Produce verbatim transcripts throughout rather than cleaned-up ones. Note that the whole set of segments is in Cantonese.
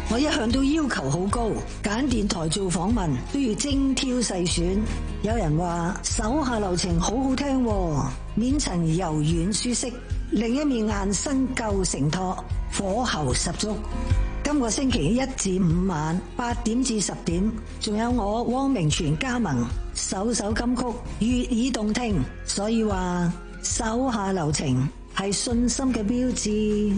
我一向都要求好高，揀電台做訪問都要精挑細選。有人話手下留情好好聽，面層柔軟舒適，另一面硬身夠承托，火候十足。今個星期一至五晚八點至十點，仲有我汪明荃加盟首首金曲，悅耳動聽。所以話手下留情係信心嘅標誌。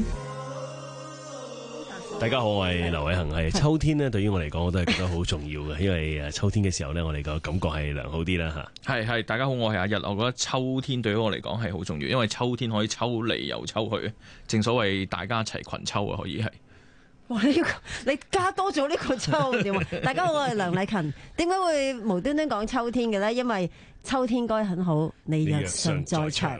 大家好，我係劉偉恒。係秋天咧，對於我嚟講，我都係覺得好重要嘅，因為誒秋天嘅時候咧，我哋個感覺係良好啲啦吓。 係係，大家好，我係阿日。我覺得秋天對於我嚟講係好重要，因為秋天可以抽嚟又抽去，正所謂大家一齊群抽啊，可以係。 哇！你你加多咗呢個秋點啊？大家好，我係梁禮勤。點解會無端端講秋天嘅咧？因為秋天該很好，你若尚在場。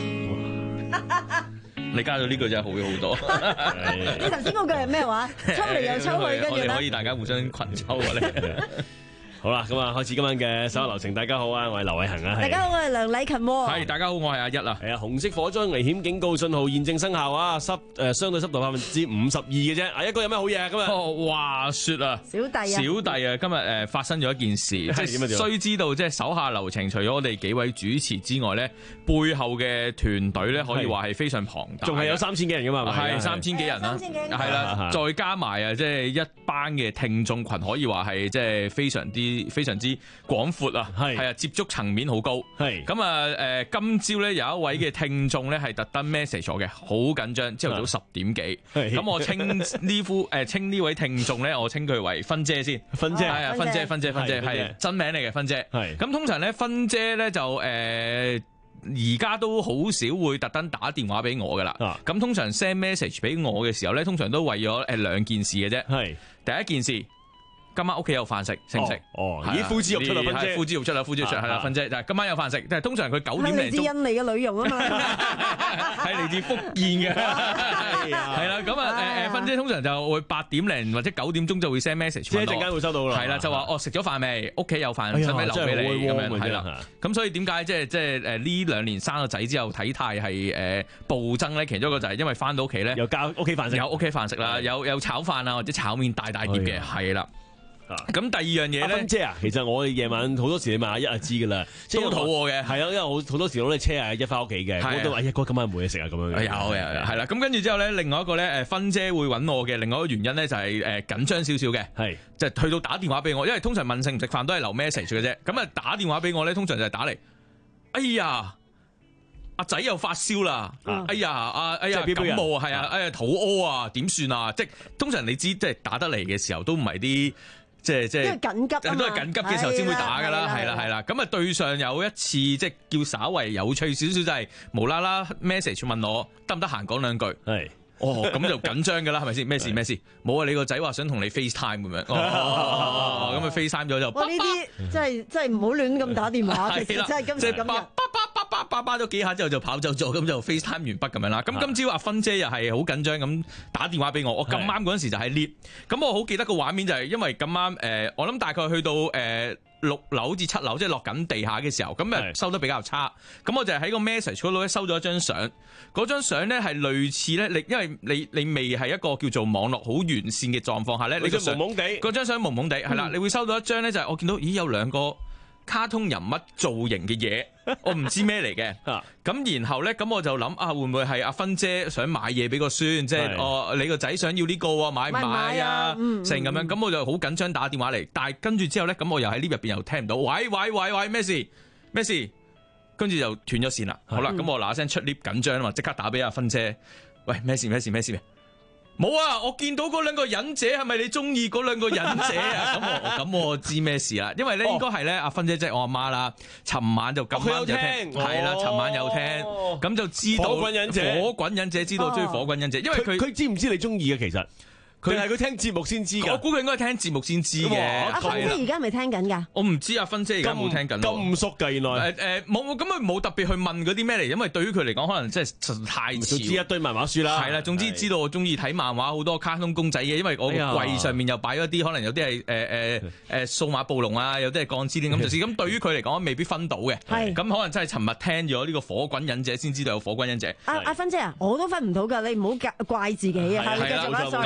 你加咗呢句真係好咗好多。 你頭先嗰句係咩話？抽嚟又抽去，跟住咧， 可以大家互相群抽啊！你好啦，咁啊，開始今晚嘅手下留情。大家好啊，我係劉偉恒啊。 大家好，我係梁禮勤。 係，大家好，我係阿一啊。 係啊，紅色火災危險警告信號現正生效啊！濕誒，相對濕度百分之五十二嘅啫。阿一哥有咩好嘢啊？今日哦，話說啊， 小弟啊， 小弟啊，今日誒發生咗一件事，即係須知道，即係手下留情，除咗我哋幾位主持之外咧，背後嘅團隊咧，可以話係非常龐大， 仲係有三千幾人噶嘛？ 係三千幾人啦，係啦，再加埋啊，即係一班嘅聽眾群，可以話係即係非常之非常之廣闊啊，係係啊，接觸層面好高，係咁啊誒，今朝咧有一位嘅聽眾咧係特登 message 我嘅，好緊張，朝頭早十點幾，咁我稱呢副誒稱呢位聽眾咧，我稱佢為芬姐先， 芬姐係啊，芬姐芬姐芬姐係真名嚟嘅，芬姐係，咁通常咧芬姐咧就誒而家都好少會特登打電話俾我噶啦，咁通常 send message 俾我嘅時候咧，通常都為咗誒兩件事嘅啫，係第一件事。今晚屋企有飯食，食唔食？ 哦，咦，呼之欲出啦，芬姐， 呼之欲出啦，呼之欲出，係啦，芬姐，就係今晚有飯食。但係通常佢九點零鐘， 係嚟自印尼嘅女傭啊嘛， 係嚟自福建嘅，係啦。咁啊，誒誒，芬姐通常就會八點零或者九點鐘就會 send message， 即係一陣間會收到啦。係啦，就話哦食咗飯未？屋企有飯，使唔使留俾你？咁樣係啦。咁所以點解即係即係誒呢兩年生咗仔之後體態係誒暴增咧？其中一個就係因為翻到屋企咧， 有交屋企飯食，有屋企飯食啦，有有炒飯啊或者炒麵大大碟嘅，係啦。咁第二樣嘢咧， 芬姐啊，其實我哋夜晚好多時你問阿一就知噶啦， 都肚餓嘅，係啊，因為我好多時攞你車阿一翻屋企嘅，我都話一哥今晚冇嘢食啊咁樣。 有有有，係啦。咁跟住之後咧，另外一個咧，誒芬姐會揾我嘅另外一個原因咧，就係誒緊張少少嘅，係就係去到打電話俾我，因為通常問食唔食飯都係留 message 嘅啫。咁啊打電話俾我咧，通常就係打嚟，哎呀，阿仔又發燒啦，哎呀，阿哎呀感冒啊，係啊，哎呀肚屙啊，點算啊？即係通常你知，即係打得嚟嘅時候都唔係啲。即係即係緊急， 都係緊急嘅時候先會打噶啦，係啦係啦。咁啊對上有一次即係叫稍為有趣少少，就係無啦啦 message 問我得唔得閒講兩句，係哦咁就緊張噶啦，係咪先？咩事咩事？冇啊！你個仔話想同你 FaceTime 咁樣，哦咁啊 FaceTime 咗就。哇！ 呢啲真係真係唔好亂咁打電話，其實真係今時今日。 叭叭叭咗幾下之後就跑走咗，咁就 FaceTime 完畢咁樣啦。咁今朝阿芬姐又係好緊張咁打電話俾我，我咁啱嗰陣時就喺 lift，咁我好記得個畫面就係因為咁啱誒，我諗大概去到誒、呃、六樓至七樓，即係落緊地下嘅時候，咁誒收得比較差，咁我就喺個 message 嗰度咧收咗一張相，嗰張相咧係類似咧，你因為你你未係一個叫做網絡好完善嘅狀況下咧，你個蒙蒙地，嗰張相蒙蒙地係啦，你會收到一張咧就係我見到咦有兩個卡通人物造型嘅嘢，我唔知咩嚟嘅。咁然後咧，咁我就諗啊，會唔會係阿芬姐想買嘢俾個孫？即係哦，你個仔想要呢個喎，買唔買啊？成咁樣，咁我就好緊張打電話嚟。但係跟住之後咧，咁我又喺呢入邊又聽唔到。喂喂喂喂，咩事咩事？跟住就斷咗線啦。好啦，咁我嗱聲出 lift 緊張啊嘛，即刻打俾阿芬姐。喂，咩事咩事咩事？冇啊！我見到嗰兩個忍者，係咪你中意嗰兩個忍者啊？咁我咁我知咩事啦？因為咧應該係咧阿芬姐即係我阿媽啦。尋晚就咁啱有聽，係啦，尋晚有聽，咁就知道火滾忍者，火滾忍者知道中意火滾忍者，因為佢佢知唔知你中意嘅其實？佢係佢聽節目先知㗎， 我估佢應該係聽節目先知嘅。 阿芬姐而家係咪聽緊㗎？ 我唔知阿芬姐而家冇聽緊。 咁熟㗎原來。 誒誒冇咁佢冇特別去問嗰啲咩嚟，因為對於佢嚟講可能真係太遲。 知一堆漫畫書啦。 係啦，總之知道我中意睇漫畫好多卡通公仔嘅，因為我櫃上面又擺咗啲可能有啲係誒誒誒數碼暴龍啊，有啲係鋼之鍊咁就係咁。對於佢嚟講未必分到嘅。係。咁可能真係尋日聽咗呢個火滾忍者先知道有火滾忍者。 阿阿芬姐啊，我都分唔到㗎，你唔好怪自己啊。係。繼續啦，再。咁佢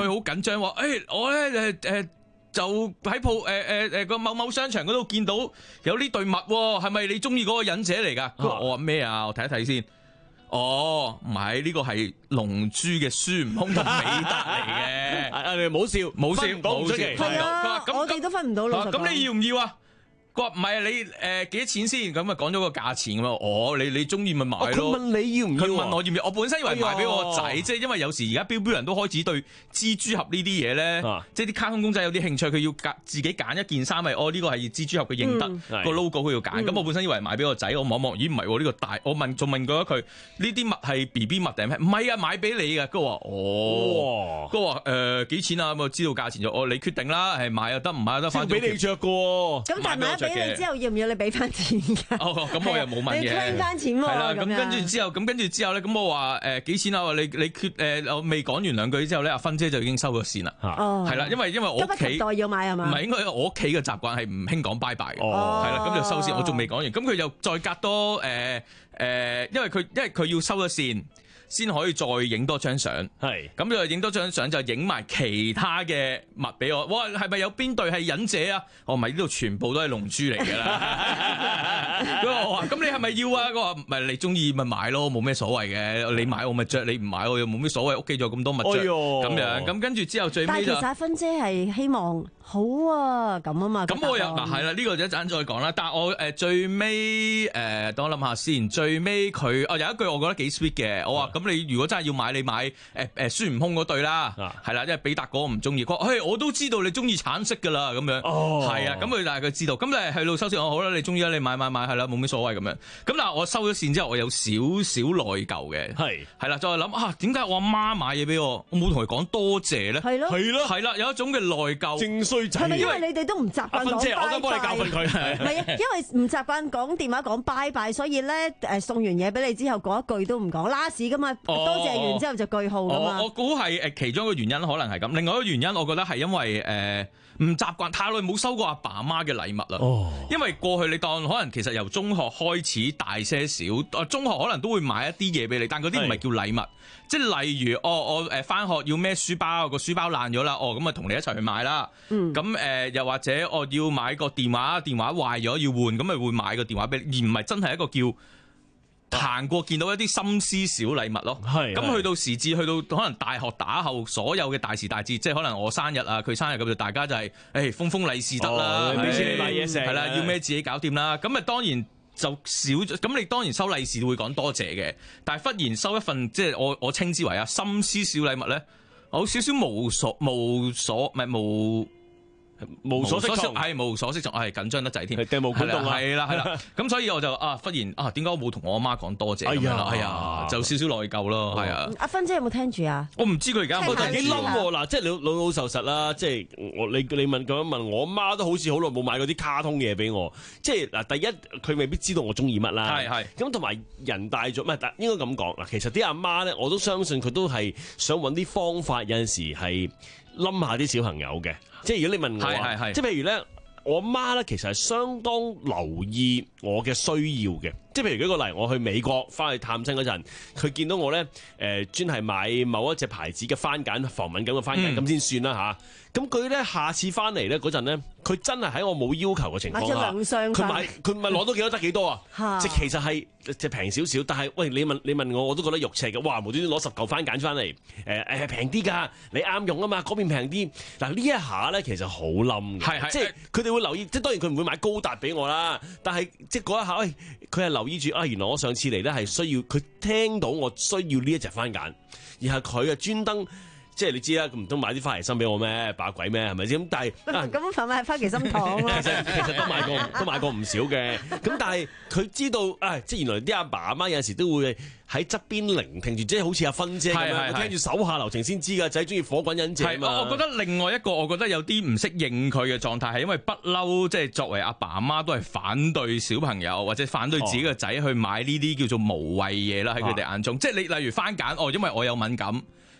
好緊張喎，誒我咧誒誒就喺鋪誒誒誒個某某商場嗰度見到有呢對襪喎，係咪你中意嗰個忍者嚟㗎？佢話我話咩啊？我睇一睇先。哦，唔係呢個係龍珠嘅孫悟空同美德嚟嘅。 啊你唔好笑， 冇笑冇出奇。 係啊，我哋都分唔到老實講。 咁你要唔要啊？佢話唔係啊，你誒幾多錢先？咁啊講咗個價錢咁啊，哦，你你中意咪買咯。 佢問你要唔要？ 佢問我要唔要？我本身以為買俾我仔，即係哎、 因為有時而家標標人都開始對蜘蛛俠呢啲嘢咧，啊、即係啲卡通公仔有啲興趣，佢要揀自己揀一件衫，咪哦呢個係蜘蛛俠嘅認得、嗯、個 logo，佢要揀。咁、嗯、我本身以為買俾我仔，我望望，咦唔係喎，呢、呢個大，我問仲問過佢呢啲襪係 B B 襪定係咩？唔係啊，買俾你嘅。佢話哦，佢話誒幾錢啊？咁我知道價錢就哦你決定啦，係買又得，唔買又得，反正俾你着嘅。 咁但係買俾你之後要唔要？你俾翻錢㗎？哦， 咁我又冇問嘅。你 claim 翻錢喎？係啦， 咁跟住之後，咁跟住之後咧，咁我話誒幾錢啊？你你決誒，我未講完兩句之後咧，阿芬姐就已經收咗線啦。哦，係啦，因為因為我屋企急不及待要買係嘛？唔係，應該我屋企嘅習慣係唔興講拜拜嘅。哦，係啦，咁就收線。我仲未講完，咁佢又再隔多誒誒、呃呃，因為佢因為佢要收咗線。先可以再影多張相，係咁就影多張相就影埋其他嘅物俾我。哇，係咪有邊隊係忍者啊？我唔係，呢度全部都係龍珠嚟㗎啦。佢話我話咁你係咪要啊？佢話唔係，你中意咪買咯，冇咩所謂嘅。你買我咪着，你唔買我又冇咩所謂。屋企仲有咁多物着，咁、哎、樣咁跟住之後最尾就。但係其實阿芬姐係希望好啊咁啊嘛。咁我又嗱係啦，呢、呢個就一陣再講啦。但係我誒最尾誒，等我諗下先。最尾佢哦有一句我覺得幾 sweet 嘅，我話。咁你如果真係要買，你買誒誒孫悟空嗰對啦，係啦、啊，因為比達嗰個唔中意，佢話：嘿，我都知道你中意橙色噶啦，咁樣，係、哦、啊，咁佢但係佢知道，咁你係路收線，我好啦，你中意啦，你買買買，係啦，冇咩所謂咁樣。咁嗱，我收咗線之後，我有少少內疚嘅，係係啦，再諗啊，點解我阿媽買嘢俾我，我冇同佢講多謝咧？係咯，係咯，係啦，有一種嘅內疚，正衰仔， 係咪因為你哋都唔習慣講拜拜？芬姐，我想幫你教訓佢，係啊，因為唔習慣講電話講拜拜，所以咧誒送完嘢俾你之後，嗰一句都唔講 last 噶嘛。多謝完之後就句號㗎嘛。我估係誒其中一個原因可能係咁，另外一個原因我覺得係因為誒唔習慣太耐冇收過阿爸阿媽嘅禮物啦。哦，因為過去你當可能其實由中學開始大些少，中學可能都會買一啲嘢俾你，但嗰啲唔係叫禮物，即係例如哦我誒返學要孭書包，個書包爛咗啦，哦咁啊同你一齊去買啦。嗯，咁誒又或者我要買個電話，電話壞咗要換，咁咪會買個電話俾你，而唔係真係一個叫。行過見到一啲心思小禮物咯，咁去到時至去到可能大學打後，所有嘅大時大節，即係可能我生日啊，佢生日咁就大家就係、是，誒、欸、封封利是得啦，俾錢你買嘢食，係啦，要咩自己搞掂啦。咁啊當然就少咗，咁你當然收利是會講多謝嘅，但係忽然收一份即係我我稱之為啊心思小禮物咧，我少少無所無所唔係無。無所適從係無所適從，係緊張得滯添，定無管動啊！係啦係啦，咁所以我就啊忽然啊，點解我冇同我阿媽講多謝咁樣啦？係啊，就少少內疚咯，係啊。阿芬姐有冇聽住啊？ 我唔知佢而家有冇聽住。 幾冧喎嗱，即係老老老實實啦，即係我你你問咁樣問我阿媽都好似好耐冇買嗰啲卡通嘢俾我，即係嗱第一佢未必知道我中意乜啦，係係咁同埋人大咗，唔係應該咁講嗱，其實啲阿媽咧我都相信佢都係想揾啲方法，有陣時係冧下啲小朋友嘅。即係如果你問我話，即係譬如咧，我媽咧其實係相當留意我嘅需要嘅。即係譬如舉個例，我去美國翻去探親嗰陣，佢見到我咧誒專係買某一隻牌子嘅番梘防敏感嘅番梘咁先算啦嚇。咁佢咧下次翻嚟咧嗰陣咧，佢真係喺我冇要求嘅情況下，佢買佢咪攞到幾多得幾多啊？即係其實係即係平少少，但係喂你問你問我我都覺得肉赤嘅。哇！無端端攞十嚿番梘翻嚟，誒誒平啲㗎，你啱用啊嘛，嗰邊平啲。嗱呢一下咧其實好冧嘅，即係佢哋會留意，即係當然佢唔會買高達俾我啦，但係即係嗰一下，喂佢係留意住啊，原來我上次嚟咧係需要佢聽到我需要呢一隻番梘，而係佢啊專登。即係你知啦，唔通買啲花旗參俾我咩？把鬼咩？係咪先？咁但係咁份買花旗參糖咯。 其實其實都買過，都買過唔少嘅。咁但係佢知道，啊，即係原來啲阿爸阿媽有陣時都會喺側邊聆聽住，即係好似阿芬姐咁樣，聽住手下留情先知㗎。仔中意火滾忍者啊嘛。 我覺得另外一個，我覺得有啲唔適應佢嘅狀態係因為不嬲，即係作為阿爸阿媽都係反對小朋友或者反對自己嘅仔去買呢啲叫做無謂嘢啦。喺佢哋眼中，即係你例如番梘，哦，因為我有敏感。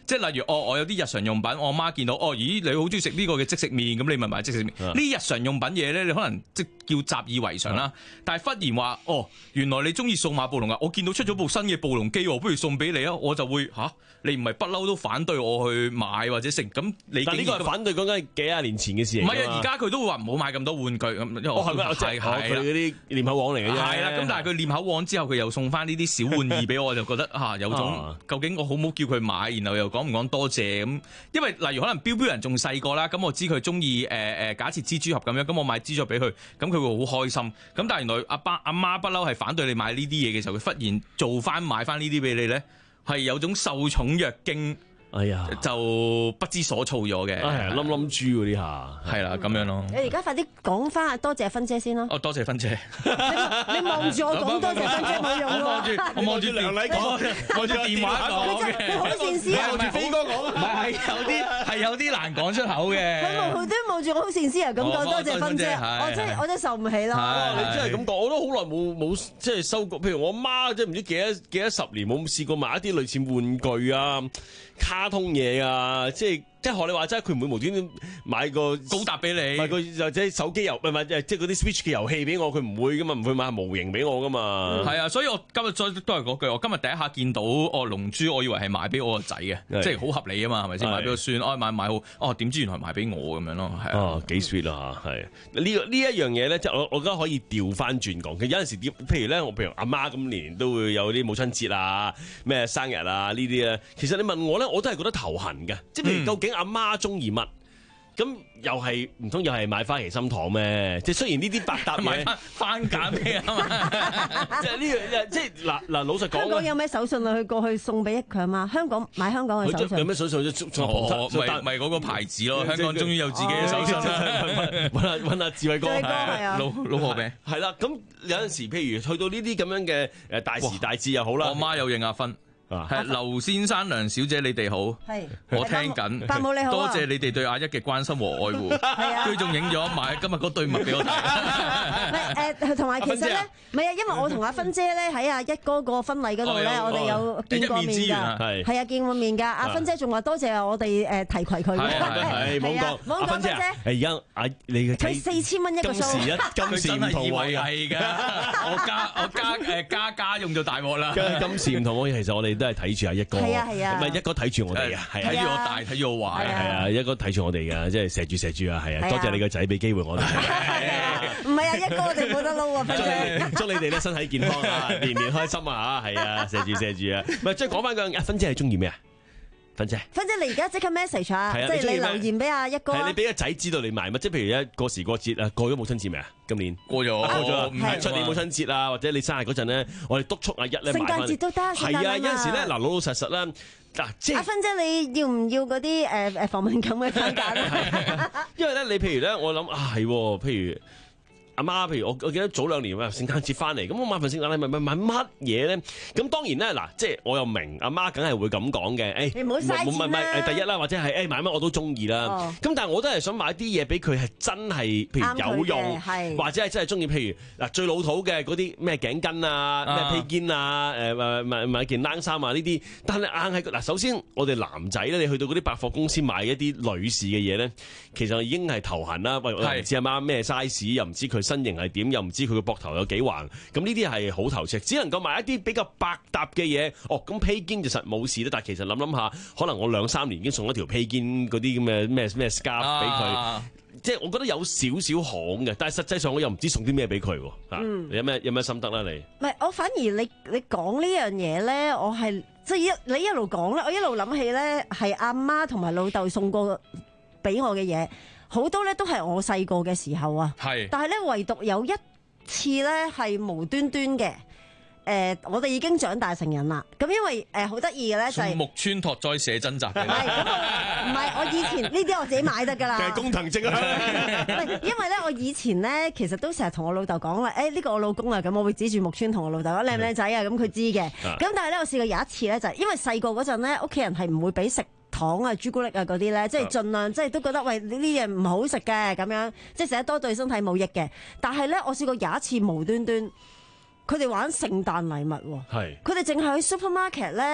即係例如哦，我有啲日常用品，我媽見到哦，咦你好中意食呢個嘅即食麵，咁你咪買即食麵。呢、嗯、日常用品嘢咧，你可能即叫習以為常啦。嗯、但係忽然話哦，原來你中意數碼暴龍啊！我見到出咗部新嘅暴龍機，不如送俾你啊！我就會嚇、啊，你唔係不嬲都反對我去買或者食咁？你但呢個係反對講緊幾廿年前嘅事嚟。唔係啊，而家佢都會話唔好買咁多玩具咁。因為我係咩？係係佢嗰啲念口簧嚟嘅啫。係啦，咁但係佢念口簧之後，佢又送翻呢啲小玩意俾我，就覺得啊有種、啊、究竟我好唔好叫佢買，然後又講唔講多謝咁？因為例如可能標標人仲細個啦，咁我知佢中意誒誒，假設蜘蛛俠咁樣，咁我買蜘蛛俾佢，咁佢會好開心。咁但係原來阿爸阿媽不嬲係反對你買呢啲嘢嘅時候，佢忽然做翻買翻呢啲俾你咧，係有種受寵若驚。哎呀，就不知所措咗嘅，係冧冧豬嗰啲下，係啦咁樣咯。 你而家快啲講翻多謝芬姐先啦。 哦，多謝芬姐。 你望住我講多謝芬姐冇用喎。 我望住梁禮講，望住電話講嘅。 佢好善思啊。 望住飛哥講，唔係係有啲係有啲難講出口嘅。 佢望佢都望住我好善思啊，咁講多謝芬姐，我真係我真係受唔起啦。 你真係咁講，我都好耐冇冇即係收過。譬如我媽即係唔知幾多幾多十年冇試過買一啲類似玩具啊。卡通嘢啊，即係即係學你話齋，佢唔會無端端買個高達俾你， 買個或者手機遊唔係唔係即係嗰啲 Switch 嘅遊戲俾我，佢唔會噶嘛，唔會買模型俾我噶嘛。係、嗯、啊，所以我今日再都係嗰句，我今日第一下見到哦龍珠，我以為係買俾我個仔嘅，是即係好合理啊嘛，係咪先買俾個孫？哦買買好，哦點知原來買俾我咁樣咯，係啊，幾 sweet 啊嚇，係呢個呢一樣嘢咧，即係我我覺得可以調翻轉講，其實有陣時啲譬如咧，我譬如阿媽咁年年都會有啲母親節啊、咩生日啊呢啲咧，其實你問我咧，我都係覺得頭痕嘅，即係譬如究竟阿媽中意乜？咁又係唔通又係買花旗參糖咩？即係雖然呢啲百搭嘢番梘咩啊嘛， 即係呢樣即係嗱嗱老實講， 香港有咩手信啊？佢過去送俾佢阿媽，香港買香港嘅手信。 有咩手信？ 哦，咪咪嗰個牌子咯，香港終於有自己嘅手信啦！ 揾下揾下智慧哥， 老老婆餅係啦。咁有陣時，譬如去到呢啲咁樣嘅誒大時大節又好啦， 我媽有認阿芬。係劉先生、梁小姐，你哋好，係我聽緊， 伯母你好， 多謝你哋對阿一嘅關心和愛護，係啊，佢仲影咗埋今日嗰對襪俾我睇。 誒，同埋其實咧，唔係啊，因為我同阿芬姐咧喺阿一哥個婚禮嗰度咧，我哋有見過面㗎，係係啊，見過面㗎。阿芬姐仲話多謝我哋誒提攜佢， 係係冇講，冇講芬姐，誒而家阿你嘅佢四千蚊一個數， 今時一今時唔同喎， 係㗎，我加我加誒加家用就大鑊啦， 今時唔同喎，其實我哋。都係睇住阿一哥， 係啊係啊， 唔係一哥睇住我哋啊， 睇住我大，睇住我壞， 係啊，一哥睇住我哋噶，即係錫住錫住啊，係啊，多謝你個仔俾機會我哋， 唔係啊，一哥我哋冇得撈啊，芬姐， 祝你哋咧身體健康啊，年年開心啊，係啊，錫住錫住啊，唔係即係講翻個阿芬姐係中意咩啊？芬姐，芬姐你而家即刻 message 啊，即係你留言俾阿一哥，係你俾個仔知道你買乜，即係譬如一過時過節啊，過咗母親節未啊？今年過咗，過咗，唔係出年母親節啊，或者你生日嗰陣咧，我哋督促阿一咧買翻。聖誕節都得，係啊，有陣時咧嗱老老實實啦，嗱即係阿芬姐你要唔要嗰啲誒誒防敏感嘅番梘咧？因為咧你譬如咧我諗啊係，譬如。阿媽，譬如我，我記得早兩年啊，聖誕節翻嚟，咁我買份聖誕禮物買買乜嘢咧？咁當然咧，嗱，即係我又明阿媽梗係會咁講嘅，誒，你唔好嘥錢啦。第一啦，或者係誒買乜我都中意啦。咁但係我都係想買啲嘢俾佢係真係，譬如有用，或者係真係中意。譬如嗱，最老土嘅嗰啲咩頸巾啊、咩披肩啊、誒買買件冷衫啊呢啲。但係硬係嗱，首先我哋男仔咧，你去到嗰啲百貨公司買一啲女士嘅嘢咧，其實已經係頭痕啦。喂，我唔知阿媽咩 size，又唔知佢身形係點，又唔知佢個膊頭有幾橫，咁呢啲係好頭赤，只能夠買一啲比較百搭嘅嘢。哦，咁披肩就實冇事啦。但係其實諗諗下，可能我兩三年已經送一條披肩嗰啲咁嘅咩咩 scarf 俾佢，啊、即係我覺得有少少行嘅。但係實際上我又唔知送啲咩俾佢。嗯，你有咩有咩心得啦？你唔係我反而你你講呢樣嘢咧，我係即係一你一路講咧，我一路諗起咧係阿媽同埋老豆送過俾我嘅嘢。好多咧都係我細個嘅時候啊，是但係咧唯獨有一次咧係無端端嘅，誒、呃、我哋已經長大成人啦。咁因為誒好得意嘅咧就係木村拓哉寫真集嘅，唔係咁我唔係我以前呢啲我自己買得㗎啦，係工藤靜啊，因為咧我以前咧其實都成日同我老豆講話，誒、欸、呢、這個我老公啊，咁我會指住木村同我老豆講靚唔靚仔啊，咁佢知嘅。咁但係咧我試過有一次咧就係因為細個嗰陣咧屋企人係唔會俾食糖啊、朱古力啊嗰啲咧，即係盡量即係都覺得喂呢啲嘢唔好食嘅咁樣，即係食得多對身體冇益嘅。但係咧，我試過有一次無端端，佢哋玩聖誕禮物喎，係佢哋淨係去 supermarket 咧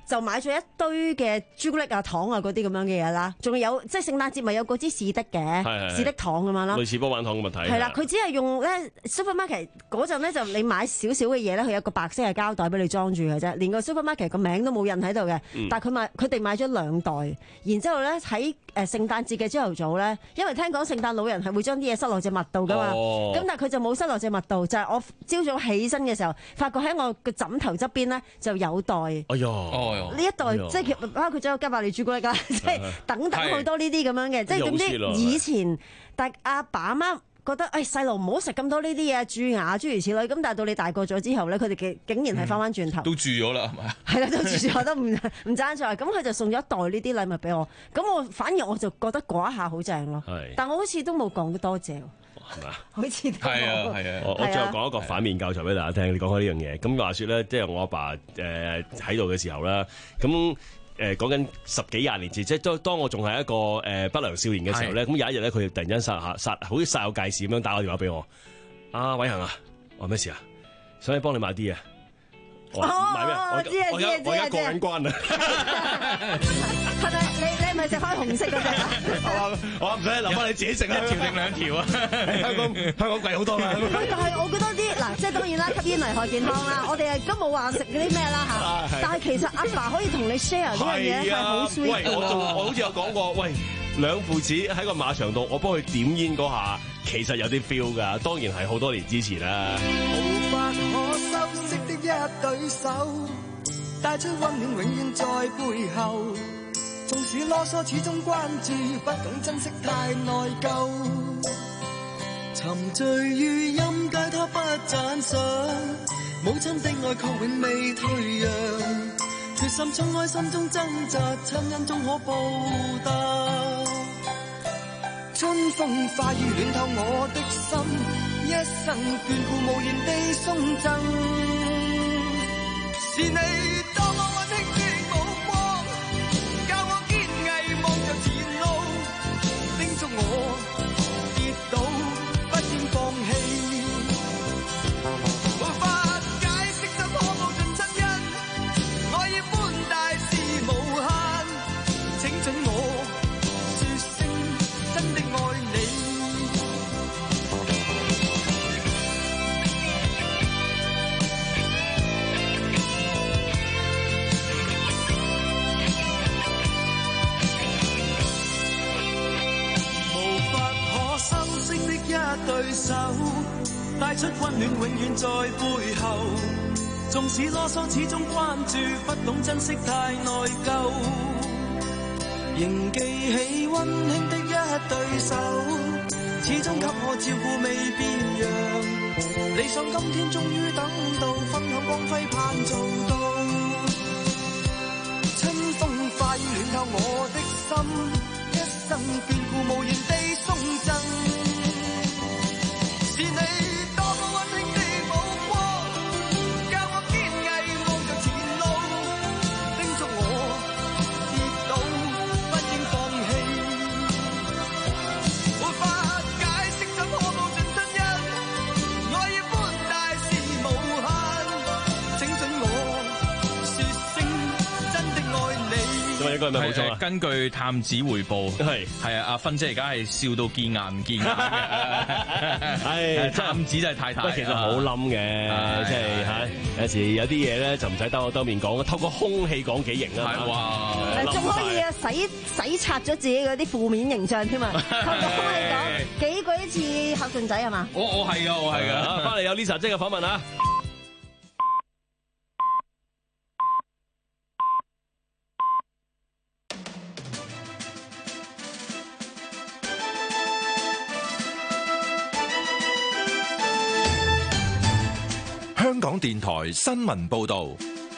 就買咗一堆嘅朱古力啊、糖啊嗰啲咁樣嘅嘢啦，仲有即係聖誕節咪有嗰支士的嘅士的糖咁樣啦， 類似波板糖咁嘅體。 係啦，佢只係用咧 supermarket 嗰陣咧，就你買少少嘅嘢咧，佢有個白色嘅膠袋俾你裝住嘅啫，連個 supermarket 個名都冇印喺度嘅。嗯、但係佢買佢哋買咗兩袋，然之後咧喺誒聖誕節嘅朝頭早咧，因為聽講聖誕老人係會將啲嘢塞落隻襪度噶嘛，咁、哦、但係佢就冇塞落隻襪度，就係、是、我朝早起身嘅時候，發覺喺我個枕頭側邊咧就有袋。 哎呀，呢一袋、哎、即係包括咗有加百利朱古力啦，即係等等好多呢啲咁樣嘅，即係總之以前，但阿爸阿媽覺得誒細路唔好食咁多呢啲嘢，蛀牙諸如此類。咁但係到你大個咗之後咧，佢哋竟竟然係翻翻轉頭， 都蛀咗啦，係咪？ 係啦，都蛀咗都唔唔爭在。咁佢就送咗一袋呢啲禮物俾我。咁我反而我就覺得嗰一下好正咯。但我好似都冇講得多謝， 係嘛？ 好似都冇。 係啊係啊。 我我最後講一個反面教材俾大家聽。你講開呢樣嘢，咁話說咧，即係我阿爸誒喺度嘅時候啦，咁。誒講緊十幾廿年前，即係當當我仲係一個誒、呃、不良少年嘅時候咧，咁有一日咧，佢突然間殺下殺，好似煞有介事咁樣打個電話俾我。阿偉恒啊，我話咩事啊？想你幫你買啲嘢。我話買咩？我知啊知啊知啊！我而家過緊關啊！ 係咪你你係咪食開紅色嗰隻啊？ 我話我話唔使，留翻你自己食一條定兩條啊！香港香港貴好多啦。 但係我覺得啲嗱，即係當然啦，吸煙危害健康啦。我哋都冇話食嗰啲咩啦嚇。但係其實阿爸可以同你 share 呢樣嘢係好 sweet 嘅。 喂，我仲我好似有講過，喂，兩父子喺個馬場度，我幫佢點煙嗰下，其實有啲 feel 㗎。當然係好多年之前啦。 無法可修飾的一對手，帶出溫暖永遠在背後。縱使囉嗦，始終關注，不懂珍惜太內疚。沉醉於音階，他不讚賞。母親的愛卻永未退讓，決心衝開心中掙扎，親恩終可報答。春風化雨暖透我的心，一生眷顧無言地送贈。是你多麼溫馨的目光，教我堅毅望着前路，叮囑我跌倒不應放棄。無法解釋怎可報盡親恩，愛意寬大是無限，請准我說聲真的愛你。一對手帶出溫暖，永遠在背後。縱使囉嗦，始終關注，不懂珍惜太內疚。仍記起溫馨的一對手，始終給我照顧未變樣。理想今天終於等到，分享光輝盼做到。春風化雨暖透我的心，一生眷顧無言地送贈。是你多麼溫馨的目光，教我堅毅望着前路，叮囑我跌倒不應放棄。無法解釋怎可報盡親恩，愛意寬大是無限，請准我說聲真的愛你。 仲有一個係咪冇錯啊？ 根據探子回報，係係啊，阿芬姐而家係笑到見眼唔見眼嘅。係探子真係太太， 其實好冧嘅，即係嚇有時有啲嘢咧就唔使兜口兜面講，透過空氣講幾型啊！ 哇， 仲可以啊洗洗刷咗自己嗰啲負面形象添啊！透過空氣講幾句一次孝順仔係嘛？ 我我係噶，我係噶， 翻嚟有 Lisa 姐嘅訪問啊！ 香港電台新聞報道，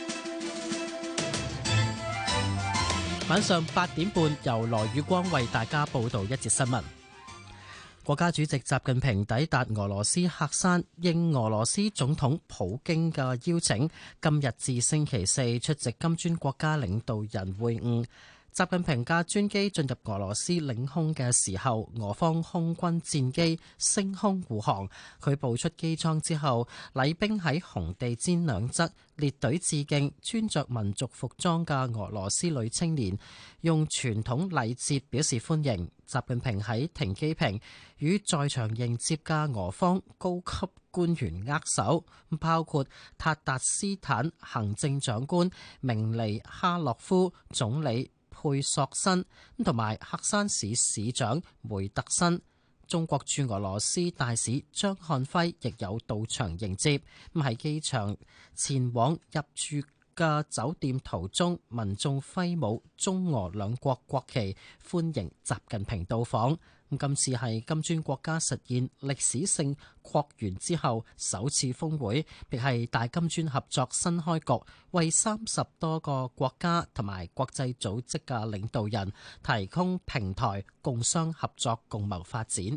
晚上八點半由羅宇光為大家報道一節新聞。國家主席習近平抵達俄羅斯喀山，應俄羅斯總統普京嘅邀請，今日至星期四出席金磚國家領導人會晤。 習近平嘅專機進入俄羅斯領空嘅時候，俄方空軍戰機升空護航。佢步出機艙之後，禮兵喺紅地氈兩側列隊致敬穿着民族服裝嘅俄羅斯女青年，用傳統禮節表示歡迎。習近平喺停機坪與在場迎接嘅俄方高級官員握手，包括塔達斯坦行政長官明尼哈洛夫、總理佩索申同埋喀山市市長梅特申。中國駐俄羅斯大使張漢輝亦有到場迎接。咁喺機場前往入住嘅酒店途中，民眾揮舞中俄兩國國旗，歡迎習近平到訪。咁今次係金磚國家實現歷史性擴員之後首次峰會，亦係大金磚合作新開局，為三十多個國家同埋國際組織嘅領導人提供平台，共商合作，共謀發展。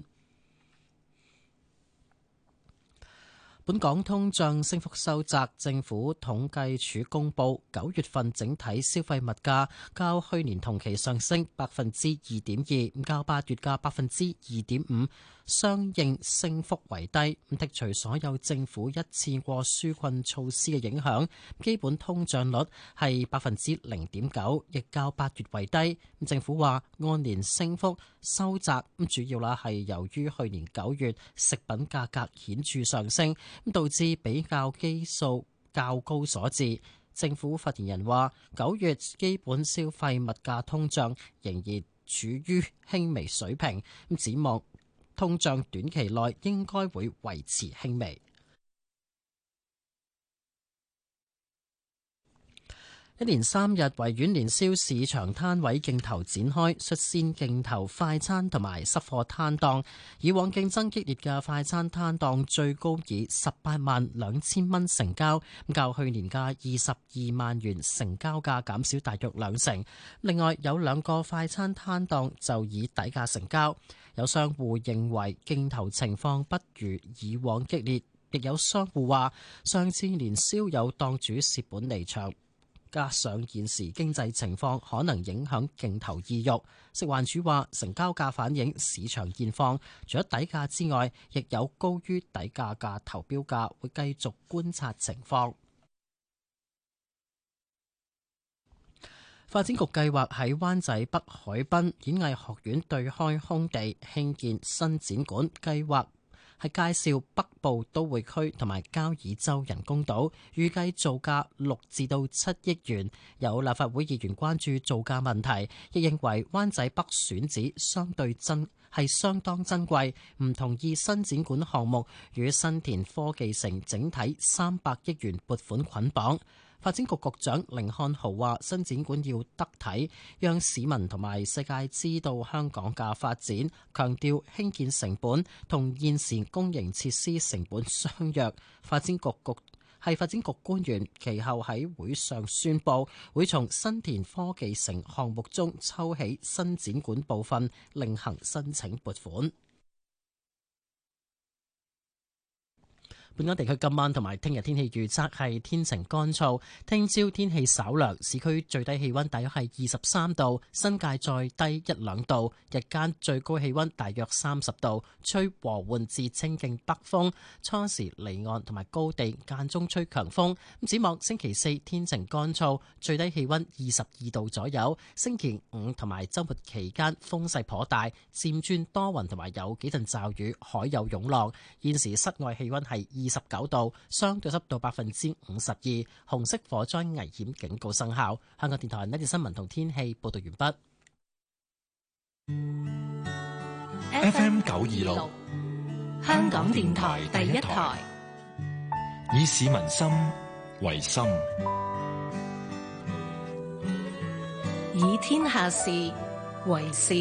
本港通脹升幅收窄，政府統計處公布九月份整體消費物價較去年同期上升百分之二點二，較八月嘅百分之二點五相應升幅為低。剔除所有政府一次過紓困措施嘅影響，基本通脹率係百分之零點九，亦較八月為低。政府話按年升幅收窄，主要啦係由於去年九月食品價格顯著上升，導致比較基數較高所致。政府發言人話，九月基本消費物價通脹仍然處於輕微水平，咁展望通脹短期內應該會維持輕微。一連三日維園年宵市場攤位競投展開，率先競投快餐同埋濕貨攤檔。以往競爭激烈嘅快餐攤檔最高以十八萬兩千蚊成交，較去年嘅二十二萬元成交價減少大約兩成。另外有兩個快餐攤檔就以底價成交。有商戶認為競投情況不如以往激烈，亦有商戶話上次年宵有檔主蝕本離場。加上現時經濟情況可能影響競投意欲，食環署話成交價反映市場現況，除咗底價之外，亦有高於底價嘅投標價，會繼續觀察情況。發展局計劃喺灣仔北海濱演藝學院對開空地興建新展館，計劃係介紹北部都會區同埋交椅洲人工島，預計造價六至到七億元。有立法會議員關注造價問題，亦認為灣仔北選址相對珍係相當珍貴，唔同意新展館項目與新田科技城整體三百億元撥款捆綁。發展局局長甯漢豪話：新展館要得體，讓市民同埋世界知道香港嘅發展，強調興建成本同現時公營設施成本相若。發展局局係發展局官員，其後喺會上宣布，會從新田科技城項目中抽起新展館部分，另行申請撥款。本港地區今晚同埋聽日天氣預測係天晴乾燥，聽朝天氣稍涼，市區最低氣溫大約係二十三度，新界再低一兩度，日間最高氣溫大約三十度，吹和緩至清勁北風，初時離岸同埋高地間中吹強風。咁展望星期四天晴乾燥，最低氣溫二十二度左右，星期五同埋週末期間風勢頗大，漸轉多雲同埋有幾陣驟雨，海有湧浪。現時室外氣溫係二十九度，相對濕度百分之五十二，紅色火災危險警告生效。香港電台呢節新聞同天氣報道完畢。F M 九二六， 香港電台第一台， 以市民心為心， 以天下事為事。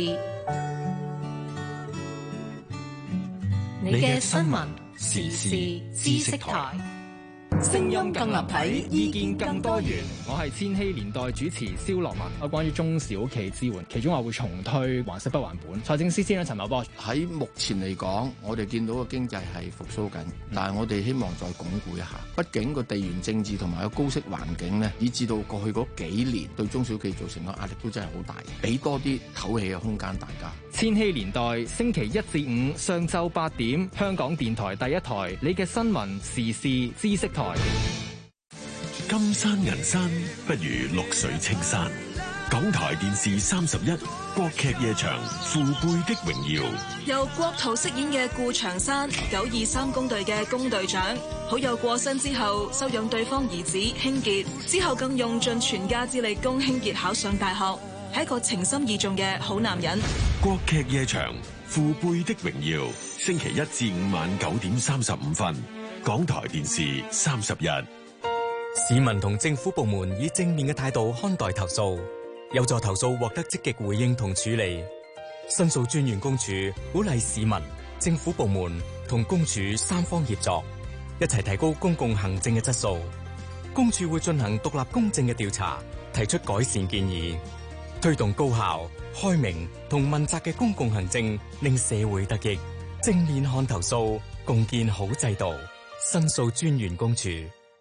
你嘅新聞時事知識台。 聲音更立體，意見更多元。我係千禧年代主持蕭樂文。有關於中小企支援，其中話會重推還息不還本。財政司司長陳茂波喺目前嚟講，我哋見到個經濟係復甦緊，但係我哋希望再鞏固一下。畢竟個地緣政治同埋個高息環境呢，以至到過去嗰幾年對中小企造成個壓力都真係好大，俾多啲唞氣嘅空間大家。 千禧年代星期一至五上晝八點，香港電台第一台，你嘅新聞時事知識台。 金山銀山不如綠水青山。港台電視三十一國劇夜場父輩的榮耀， 由郭濤飾演嘅顧長山，九二三公隊嘅公隊長，好友過身之後收養對方兒子興傑，之後更用盡全家之力供興傑考上大學，係一個情深意重嘅好男人。 國劇夜場父輩的榮耀，星期一至五晚九點三十五分，港台電視三十一。 市民同政府部門以正面嘅態度看待投訴，有助投訴獲得積極回應同處理。申訴專員公署鼓勵市民、政府部門同公署三方協作，一齊提高公共行政嘅質素。公署會進行獨立公正嘅調查，提出改善建議，推動高效、開明同問責嘅公共行政，令社會得益。正面看投訴，共建好制度。申訴專員公署。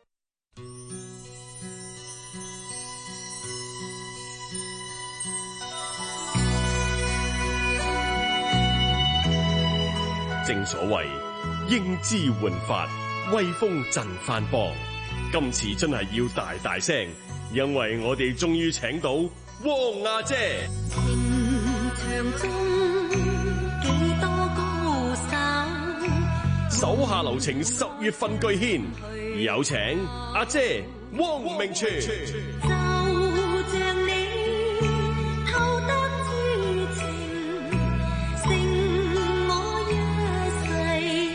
正所謂英姿煥發，威風震翻邦。今次真係要大大聲，因為我哋終於請到汪阿姐。 情場中幾多高手， 手下留情十月份巨獻，有請阿姐汪明荃。 就像你偷得知情，勝我一世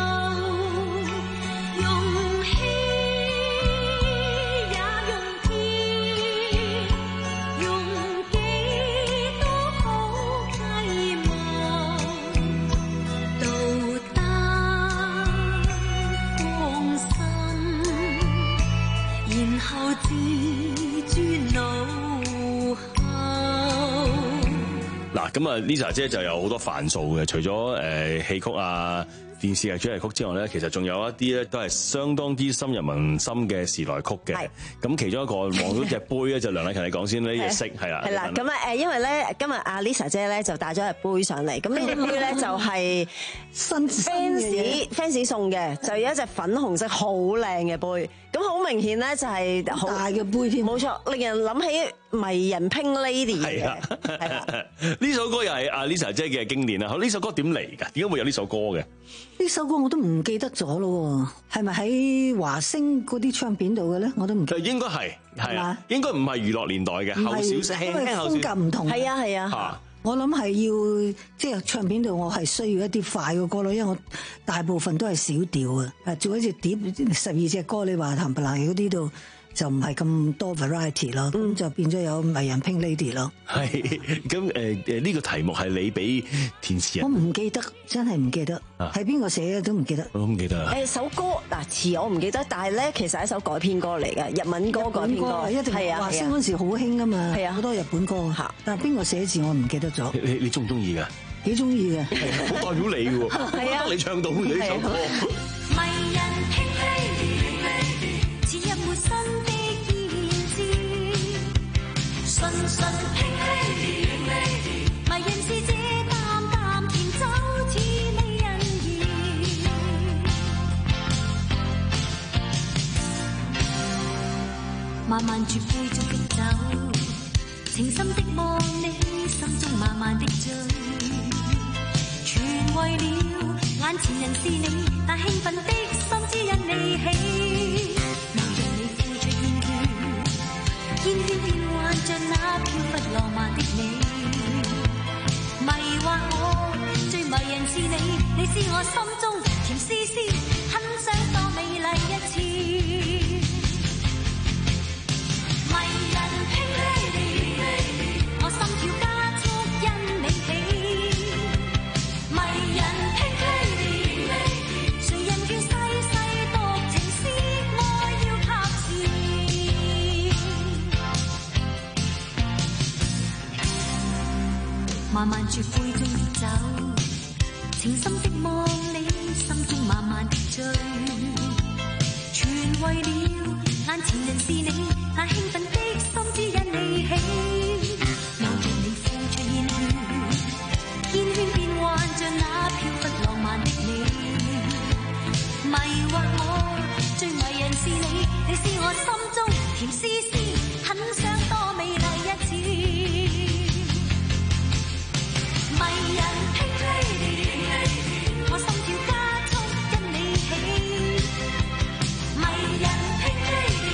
憂。用氣也用天，用幾多好計謀，道德放心，然後自尊腦後。 嗱，咁啊 Lisa 姐就有好多範數嘅，除咗誒戲曲啊、電視劇主題曲之外咧，其實仲有一啲咧都係相當之深入民心嘅時代曲嘅。咁其中一個望到隻杯咧，就梁麗勤你講先呢，呢隻色係啦。 係啦，咁啊誒，因為咧今日阿 Lisa 姐咧就帶咗隻杯上嚟，咁呢隻杯咧就係新 fans fans 送嘅，就有一隻粉紅色好靚嘅杯，咁好明顯咧就係好大嘅杯添。 冇錯，令人諗起迷人 Pink Lady 嘅。係啦， 呢首歌又係阿 Lisa 姐嘅經典啦。呢首歌點嚟㗎？點解會有呢首歌嘅？ 呢首歌我都唔記得咗咯，係咪喺華星嗰啲唱片度嘅咧？我都唔記得。 應該係係啊，應該唔係娛樂年代嘅，後少少， 因為風格唔同。 係啊係啊。 我諗係要即係唱片度，我係需要一啲快嘅歌咯，因為我大部分都係小調啊，做一隻碟十二隻歌，你話譚伯蘭嗰啲度就唔係咁多 variety 咯，咁就變咗有迷人 Pink Lady 咯。係， 咁誒誒呢個題目係你俾填詞人？ 我唔記得，真係唔記得，係邊個寫嘅都唔記得。 我都唔記得。 誒首歌嗱詞我唔記得，但係咧其實係一首改編歌嚟嘅，日文歌改編歌， 一定係啊。華星嗰陣時好興噶嘛，係啊，好多日本歌嚇。但係邊個寫字我唔記得咗。 你你中唔中意㗎？ 幾中意嘅， 好代表你喎。係啊，你唱到你呢首歌。 迷人 Pink Lady， 似一抹新的胭脂，純純 Pink Lady， 迷人是這淡淡甜，就似美人兒。慢慢啜杯中的酒，情深的望你，心中慢慢的醉，全為了眼前人是你，但興奮的心只因你起，能讓你付出厭倦，煙圈變幻像那飄忽浪漫的你，迷惑我最迷人是你，你是我心中甜絲絲，很想多美麗一次。迷人 Pink Lady， 我心跳加速因你起。迷人 Pink Lady， 誰人叫世世獨情是愛住杯中烈酒，情深的望你，心中慢慢的醉，全為了眼前人是你，那興奮的心只因你起，我讓你付出煙圈，煙圈變幻像那飄忽浪漫的你，迷惑我最迷人是你，你是我心中甜絲絲，很想多美麗一次，迷人 Pink Lady， 我心跳加速因你起，迷人 Pink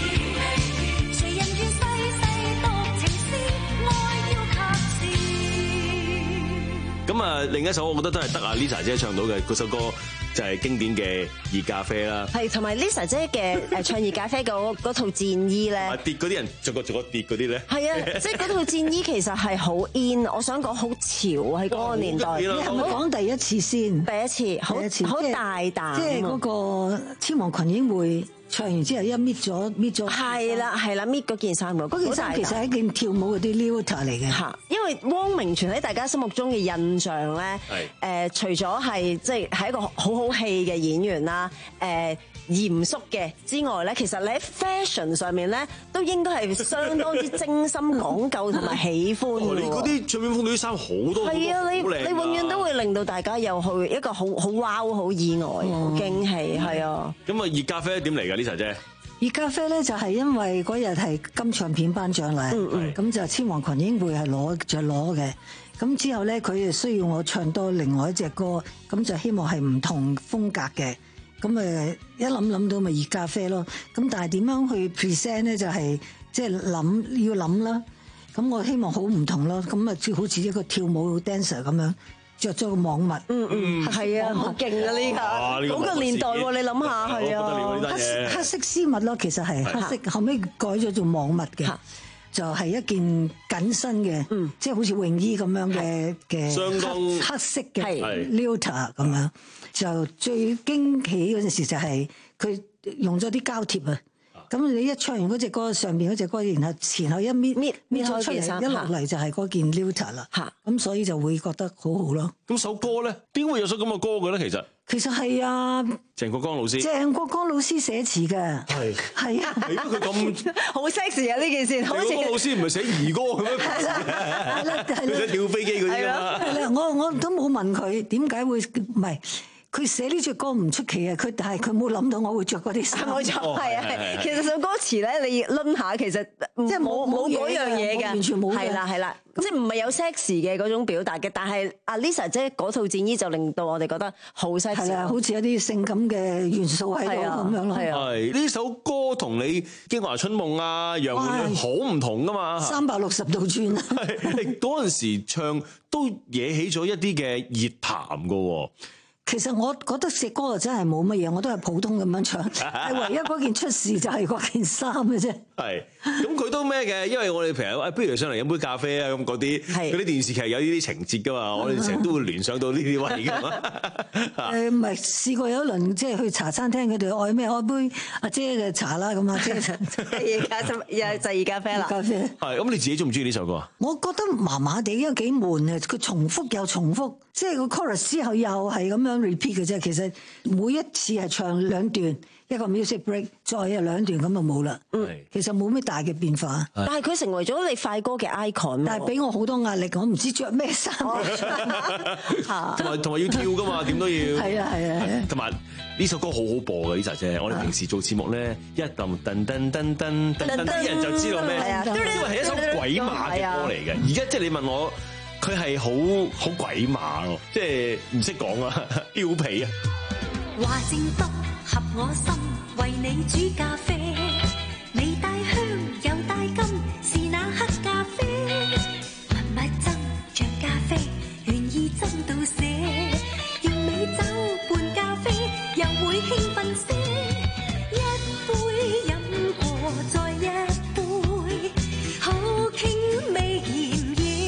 Lady， 誰人願細細讀情詩，愛要及時。 咁啊，另一首我覺得都係得啊 Lisa 姐唱到嘅嗰首歌。就係經典嘅熱咖啡啦， 係同埋 Lisa 姐嘅誒唱熱咖啡嗰嗰套戰衣咧， 跌嗰啲人逐個逐個跌嗰啲咧， 係啊，即係嗰套戰衣其實係好 in，我想講好潮喺嗰個年代。 你係咪講第一次先？ 第一次，好好大膽， 即係嗰個千王群英會。唱完之後一搣咗搣咗， 係啦係啦，搣嗰件衫嗰件衫其實係一件跳舞嗰啲 Luther 嚟嘅。 嚇，因為汪明荃喺大家心目中嘅印象咧，誒除咗係即係係一個好好戲嘅演員啦，誒嚴肅嘅之外咧，其實你喺 fashion 上面咧都應該係相當之精心講究同埋喜歡嘅。 你嗰啲唱片風嗰啲衫好多， 係啊，你你永遠都會令到大家有去一個好好 wow 好意外好驚喜，係啊。 咁啊，熱咖啡點嚟㗎？Lisa 姐， 熱咖啡咧就係因為嗰日係金唱片頒獎禮，咁、嗯嗯、就千王群英會係攞就攞嘅，咁之後咧佢就需要我唱多另外一隻歌，咁就希望係唔同風格嘅，咁誒一諗諗到咪熱咖啡咯，咁但係點樣去 present 咧就係即係諗要諗啦，咁我希望好唔同咯，咁啊好似一個跳舞 dancer 咁樣。着咗個網襪， 嗯嗯，係啊，好勁啊呢個，好個年代喎，你諗下係啊， 黑黑色絲襪咯，其實係黑色，後尾改咗做網襪嘅，就係一件緊身嘅，即係好似泳衣咁樣嘅嘅， 相當黑色嘅 Luther 咁樣，就最驚喜嗰陣時就係佢用咗啲膠貼啊。咁你一唱完嗰隻歌，上邊嗰隻歌，然後前後一搣搣搣咗出嚟，一落嚟就係嗰件 Luther 啦。嚇，咁所以就會覺得好好咯。 咁首歌咧，點會有首咁嘅歌嘅咧？其實其實係啊， 鄭國江老師， 鄭國江老師寫詞嘅，係係啊。 點解佢咁好 sexy 啊？呢件事，好似鄭國江老師唔係寫兒歌嘅咩？係啦係啦，佢寫跳飛機嗰啲啊。 係啦，我我都冇問佢點解會唔係。佢寫呢隻歌唔出奇啊！佢但係佢冇諗到我會着嗰啲衫。 冇錯，係啊，其實首歌詞咧，你攆下其實即係冇冇嗰樣嘢嘅， 完全冇。 係啦係啦，即係唔係有 sexy 嘅嗰種表達嘅，但係阿 Lisa 姐嗰套戰衣就令到我哋覺得好 sexy。係啊， 好似有啲性感嘅元素喺度咁樣咯。 係呢首歌同你《京華春夢》啊、《楊梅》好唔同噶嘛。 三百六十度轉。 係嗰陣時唱都惹起咗一啲嘅熱談噶喎。 其實我覺得隻歌真係冇乜嘢，我都係普通咁樣唱，係唯一嗰件出事就係嗰件衫嘅啫。 係，咁佢都咩嘅？因為我哋平日誒，不如上嚟飲杯咖啡啊，咁嗰啲，嗰啲電視劇有呢啲情節噶嘛，我哋成日都會聯想到呢啲位噶嘛。 誒唔係試過有一輪即係去茶餐廳，佢哋愛咩愛杯阿姐嘅茶啦，咁阿姐就而家就又就熱咖啡啦。 咖啡係，咁你自己中唔中意呢首歌啊？ 我覺得麻麻地，因為幾悶啊，佢重複又重複，即係個 chorus 之後又係咁樣 repeat 嘅啫。其實每一次係唱兩段，一個 music break，再有兩段咁就冇啦。嗯，其實冇咩大嘅變化。 但係佢成為咗你快歌嘅 icon。 但係俾我好多壓力，我唔知着咩衫。 同埋同埋要跳噶嘛，點都要。 係啊係啊。 同埋呢首歌好好播嘅 Lisa 姐，我哋平時做節目咧，一噔噔噔噔噔噔，啲人就知道咩，因為係一首鬼馬嘅歌嚟嘅。而家即係你問我。佢係好好鬼馬咯，即係唔識講啊，標皮啊！ 話正不合我心，為你煮咖啡，你帶香又帶金，是那黑咖啡，密密斟着咖啡，願意斟到瀉，完美酒伴咖啡，又會興奮些，一杯飲過再一杯，好傾味甜。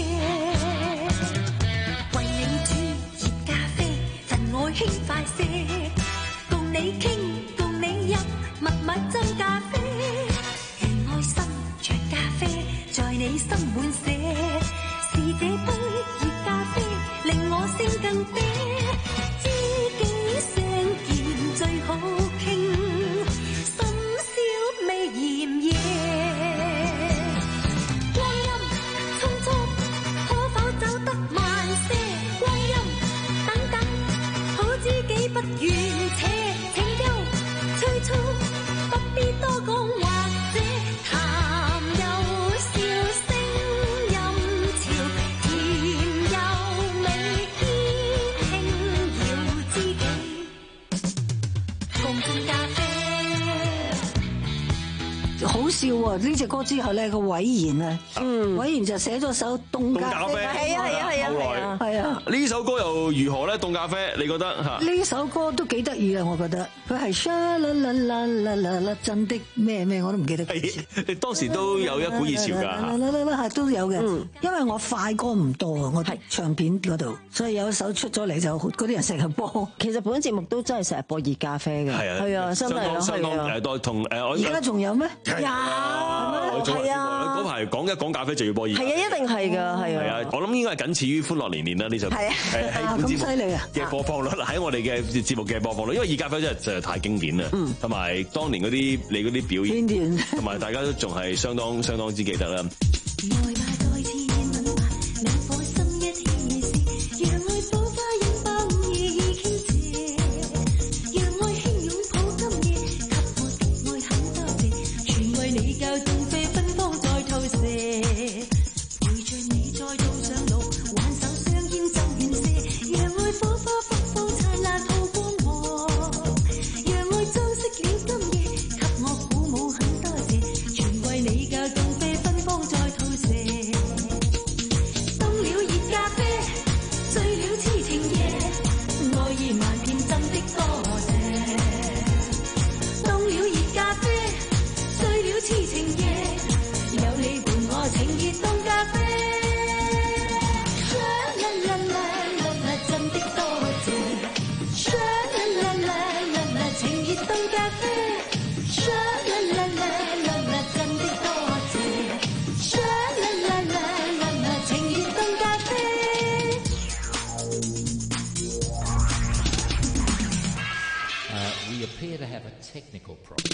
輕快些，共你傾，共你飲，密密斟咖啡，願愛心像咖啡，在你心滿瀉，是這杯熱咖啡。 聲更啤，知己相見最好傾，深宵未嫌夜。光陰匆匆，可否走得慢些？光陰等等，好知己不願扯，情憂催促，不必多講，或者談有笑聲音潮，甜又美，輕輕搖知己，共進咖啡。 好笑喎！呢隻歌之後咧，個韋妍啊，嗯，韋妍就寫咗首《凍咖啡》， 係啊係啊係啊係啊，係啊！ 呢首歌又如何咧？凍咖啡，你覺得嚇？ 呢首歌都幾得意啊！我覺得佢係 sha la la la la la la 真的咩咩我都唔記得。 你當時都有一股熱潮㗎， 啦啦啦啦係都有嘅。因為我快歌唔多啊，我係唱片嗰度，所以有一首出咗嚟就嗰啲人成日播。 其實本節目都真係成日播熱咖啡嘅， 係啊係啊，真係咯， 相當係啊。 誒同誒我而家仲有咩？ 有係啊！嗰排講一講咖啡就要播熱咖啡， 係啊，一定係㗎，係啊。 係啊，我諗應該係僅次於歡樂年年啦呢首歌。 係啊， 係咁犀利啊！ 嘅播放率喺我哋嘅節目嘅播放率，因為熱咖啡真係實在太經典啦，同埋當年嗰啲你嗰啲表演，同埋大家都仲係相當相當之記得啦。 Technical problem.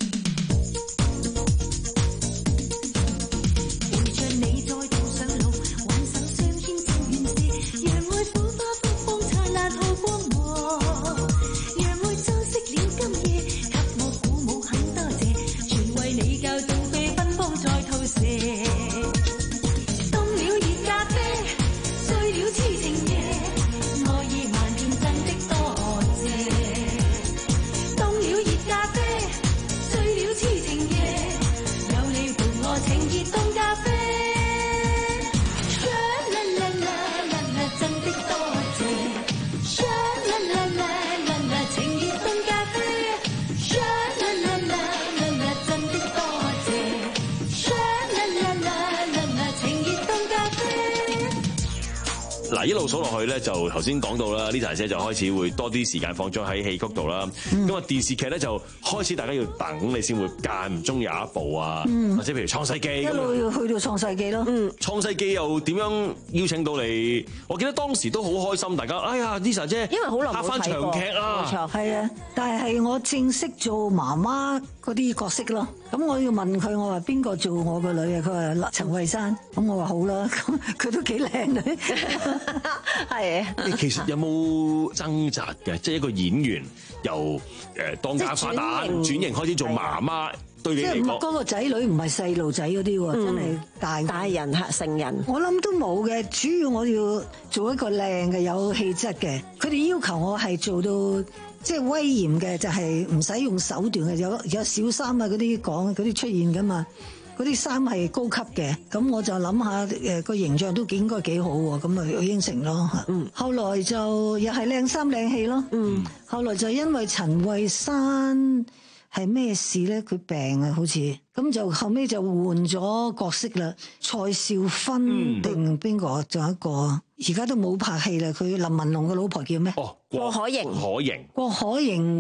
嗱，一路數落去咧，就頭先講到啦，呢台車就開始會多啲時間放咗喺戲曲度啦。咁啊、嗯，電視劇咧就開始大家要等你先會間唔中有一部啊，嗯、或者譬如創世紀， 一路要去到創世紀咯。嗯， 創世紀又點樣邀請到你？我記得當時都好開心，大家哎呀 Lisa 姐， 因為好耐拍翻長劇啊， 冇錯， 係啊，但係我正式做媽媽嗰啲角色咯。咁我要問佢，我話邊個做我個女啊？佢話陳慧珊。咁我話好啦，咁佢都幾靚女，係啊。 其實有冇掙扎嘅？即係一個演員由誒當家花旦轉型開始做媽媽，對你嚟講， 即係嗰個仔女唔係細路仔嗰啲喎，真係大大人嚇成人。 我諗都冇嘅，主要我要做一個靚嘅有氣質嘅。佢哋要求我係做到。即係威嚴嘅，就係唔使用手段嘅，有有小三啊嗰啲講嗰啲出現噶嘛，嗰啲衫係高級嘅，咁我就諗下誒個形象都應該幾好喎，咁咪應承咯嚇。嗯，後來就又係靚衫靚戲咯。嗯，後來就因為陳慧珊係咩事咧？佢病啊，好似咁就後尾就換咗角色啦。蔡少芬定邊個？仲有一個而家都冇拍戲啦。佢林文龍嘅老婆叫咩？ 哦， 郭可盈。 可盈。 郭可盈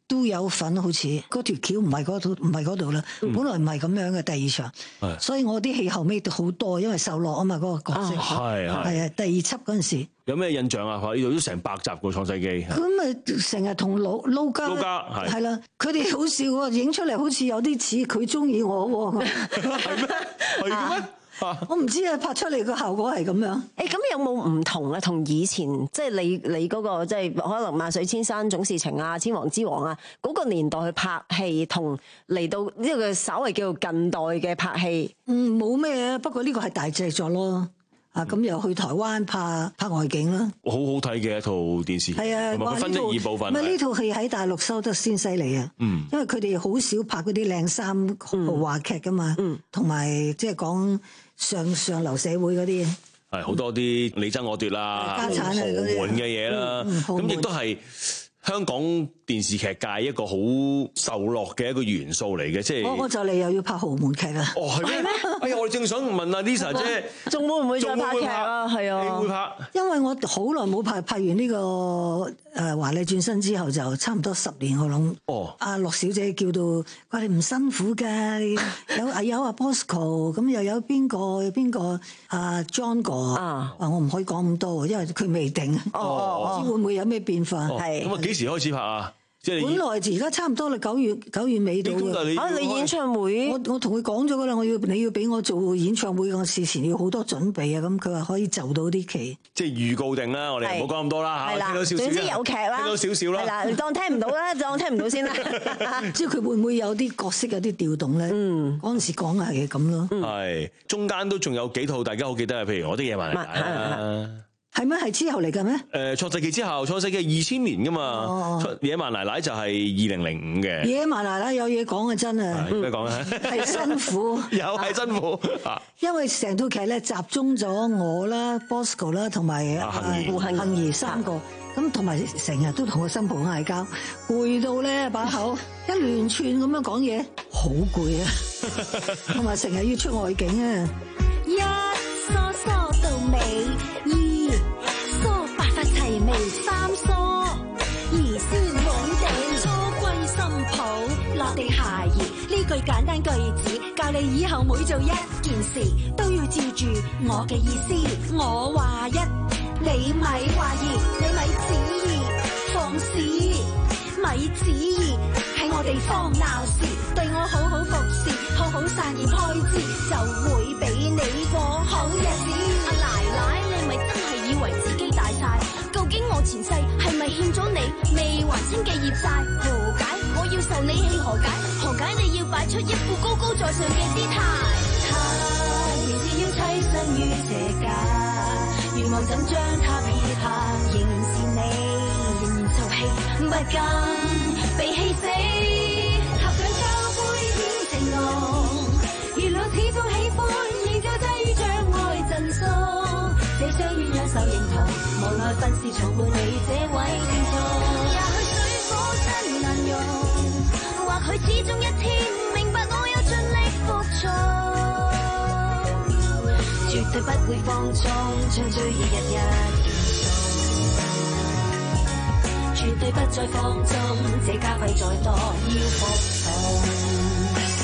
都有份，好似嗰條橋唔係嗰度，唔係嗰度啦。本來唔係咁樣嘅第二場， 係所以我啲戲後尾好多，因為受落啊嘛嗰個角色。 係係係啊，第二輯嗰陣時有咩印象啊？呢度都成百集個創世記。 咁啊，成日同老撈家撈家係係啦，佢哋好笑喎，影出嚟好似有啲似佢中意我喎。 係咩？係嘅咩？ 我唔知啊，拍出嚟個效果係咁樣。 誒，咁有冇唔同啊？同以前即係你你嗰個即係可能萬水千山總是情啊、千王之王啊嗰個年代去拍戲，同嚟到呢個稍微叫做近代嘅拍戲， 嗯，冇咩，不過呢個係大製作咯。啊，咁又去台灣拍拍外景啦， 好好睇嘅一套電視， 係啊， 同埋佢分咗二部分。 唔係呢套戲喺大陸收得先犀利啊！嗯，因為佢哋好少拍嗰啲靚衫豪華劇噶嘛，嗯，同埋即係講上上流社會嗰啲， 係好多啲你爭我奪啦、 家產啊豪門嘅嘢啦，咁亦都係香港電視劇界一個好受落嘅一個元素嚟嘅，即係我我就嚟又要拍豪門劇啦。 哦，係咩？哎呀，我哋正想問阿 Lisa 姐， 仲會唔會再拍劇啊？係啊， 你會拍？ 因為我好耐冇拍，拍完呢個誒《華麗轉身》之後，就差唔多十年，我諗。哦。阿樂小姐叫到話你唔辛苦㗎，有啊有阿 Bosco， 咁又有邊個邊個阿 John 哥啊？話我唔可以講咁多，因為佢未定。哦。唔知會唔會有咩變化？ 係。咁啊，幾時開始拍啊？即係本來而家差唔多啦，九月九月尾到嘅。 啊，你演唱會？ 我我同佢講咗噶啦，我要你要俾我做演唱會，我事前要好多準備啊。咁佢話可以就到啲期， 即係預告定啦。我哋唔好講咁多啦嚇，聽到少少。 總之有劇啦， 聽到少少啦。 係啦，你當聽唔到啦，當聽唔到先啦。 即係佢會唔會有啲角色有啲調動咧？嗯，嗰陣時講係咁咯。 係中間都仲有幾套大家好記得啊，譬如我啲野蠻奶奶啦。 係咩？係之後嚟嘅咩？ 誒，創世紀之後，創世紀二千年噶嘛。哦、野蠻奶奶就係二零零五嘅。 野蠻奶奶有嘢講啊，真係。 咩講啊？ 係辛苦， 又係辛苦。 因為成套劇咧集中咗我啦、Bosco 啦同埋胡杏兒三個，咁同埋成日都同個新抱嗌交，攰到咧把口一連串咁樣講嘢，好攰啊！同埋成日要出外景啊！ 一梳梳到尾，二梳白髮齊眉，三梳兒孫滿地，初歸新抱落地孩兒。呢句簡單句子教你以後每做一件事都要照住我嘅意思。我話一，你咪懷疑，你咪旨意放肆，咪旨意喺我地方鬧事，對我好好服侍，好好散熱開支，就會俾你過好日子。阿奶奶，你咪真係以為自己大晒？究竟我前世係咪欠咗你未還清嘅業債？何解我要受你氣？何解？何解你要擺出一副高高在上嘅姿態？他仍是要棲身於這家，願望怎將他撇下？仍然是你，仍然做戲，不甘被氣死。合上交杯顯情濃，月老始終喜歡現在低障礙陣數。這雙鴛鴦手認同，無奈分是從伴你這位聽眾。也許水火真難容，或許始終一天明白我有盡力服從，絕對不會放縱，唱醉意日日嚴重，絕對不再放縱，這家費再多要服從。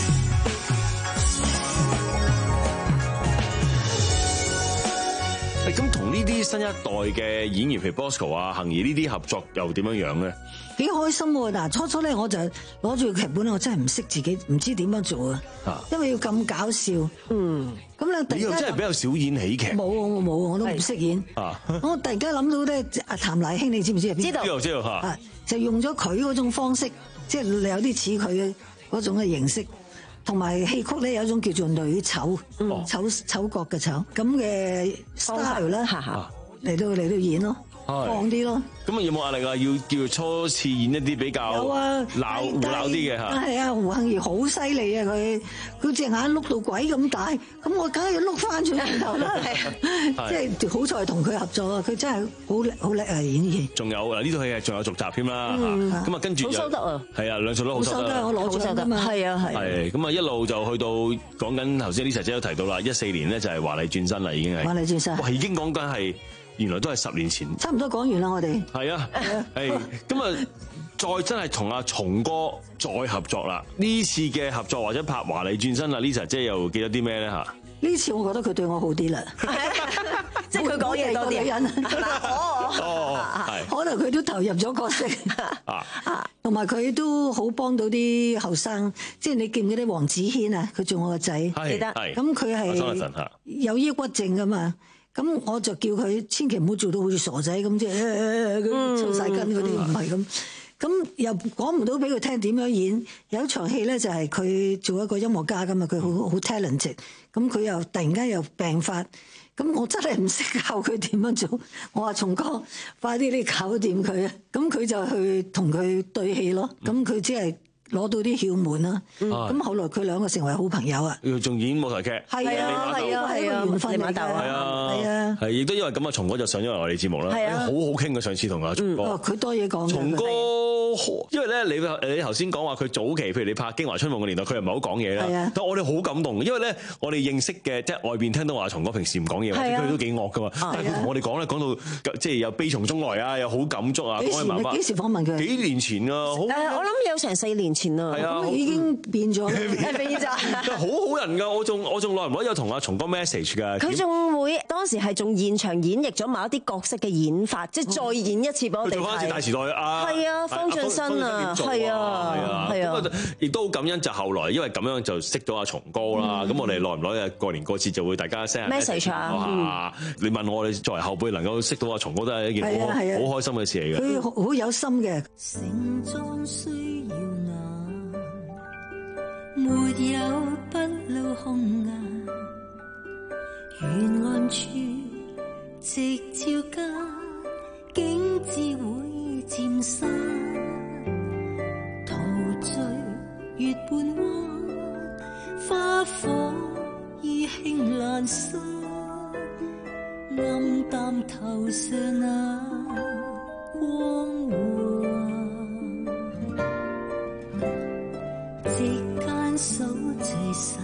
咁同呢啲新一代嘅演員，譬如 Bosco 啊、杏兒呢啲合作又點樣樣咧？ 幾開心喎！嗱，初初咧我就攞住個劇本咧，我真係唔識自己，唔知點樣做啊！因為要咁搞笑，嗯，咁咧突然間你又真係比較少演喜劇， 冇我冇我都唔識演啊！我突然間諗到咧，阿譚乃馨你知唔知啊？ 知道， 知道，知道嚇， 就用咗佢嗰種方式，即係有啲似佢嘅嗰種嘅形式。同埋戲曲咧有一種叫做女丑，嗯、丑丑角嘅丑咁嘅 style 咧，嚟到嚟到演咯，放啲咯。 咁啊有冇壓力啊？要叫初次演一啲比較有啊鬧胡鬧啲嘅嚇。 係啊，胡杏兒好犀利啊！佢佢隻眼碌到鬼咁大，咁我梗係要碌翻轉頭啦。即係好彩同佢合作啊！佢真係好叻好叻啊！演戲。仲有嗱呢套戲係仲有續集添啦。咁啊跟住好收得啊。係啊，兩套都好收得。我攞獎㗎嘛。係啊係。 係咁啊一路就去到講緊頭先 Lisa 姐都提到啦，一四年咧就係華麗轉身啦，已經係。華麗轉身。哇！已經講緊係。原來都係十年前， 差唔多講完啦，我哋。 係啊，係咁啊， 再真係同阿松哥再合作啦。呢次嘅合作或者拍華麗轉身啦 ，Lisa 姐又記得啲咩咧嚇？ 呢次我覺得佢對我好啲啦， 即係佢講嘢多啲。 人哦，係， 可能佢都投入咗角色啊，同埋佢都好幫到啲後生。即係你記唔記得黃子軒啊？佢做我個仔，記得。咁佢係有抑鬱症噶嘛？咁我就叫佢千祈唔好做到好似傻仔咁，即係抽晒筋嗰啲，唔係咁。咁又講唔到俾佢聽點樣演。有一場戲咧就係佢做一個音樂家噶嘛，佢好好 talented。咁佢又突然間又病發，咁我真係唔識教佢點樣做。我話松哥，快啲你搞掂佢啊！咁佢就去同佢對戲咯。咁佢只係攞到啲竅門啦。咁後來佢兩個成為好朋友啊！ 仲演舞台劇， 係啊係啊係啊，緣分嚟㗎。係啊係啊， 係亦都因為咁啊，松哥就上咗嚟我哋節目啦。係啊，好好傾嘅上次同阿松哥。 哦，佢多嘢講。 松哥，因為咧你你頭先講話佢早期，譬如你拍《京華春夢》嘅年代，佢又唔係好講嘢啦。係啊。但我哋好感動，因為咧我哋認識嘅即係外邊聽到話松哥平時唔講嘢，或者佢都幾惡噶嘛。但係佢同我哋講咧，講到即係有悲從中來啊，又好感觸啊。 幾時你幾時訪問佢？ 幾年前啊，好。 誒，我諗有成四年前啦。 係啊， 已經變咗， 變咗。 好好人㗎，我仲我仲耐唔耐有同阿松哥 message 㗎。 佢仲會當時係仲現場演繹咗某一啲角色嘅演法，即係再演一次俾我哋睇。 做翻一次大時代啊！ 係啊，方進新啊，係啊，係啊， 亦都好感恩就後來因為咁樣就識到阿松哥啦。咁我哋耐唔耐啊？過年過節就會大家 send message 啊。 你問我哋作為後輩能夠識到阿松哥都係一件好好開心嘅事嚟嘅。 佢好有心嘅。 盛裝需要拿，沒有不露紅顏，沿岸處直照間，景致會漸深，陶醉月半彎，花火已輕闌珊，暗淡頭上那光環，席間數聚散，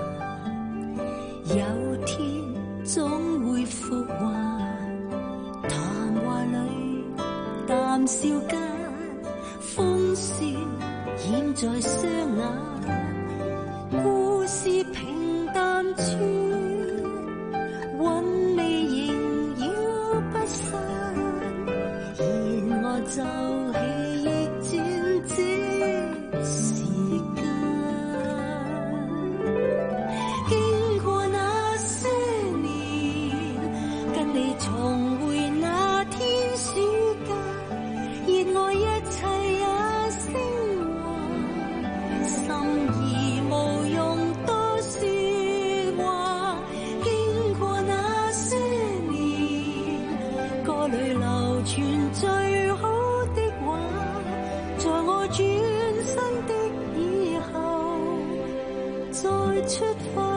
有天總會復還，談話裏淡笑間，風雪掩在雙眼，故事平淡處，韻味縈繞不散，而我就喜逆轉這時間，經過那些年，跟你重回那天暑假，熱愛一切也升華，心意無用多說話，經過那些年，歌裏流傳最好的話，在我轉身的以後再出發。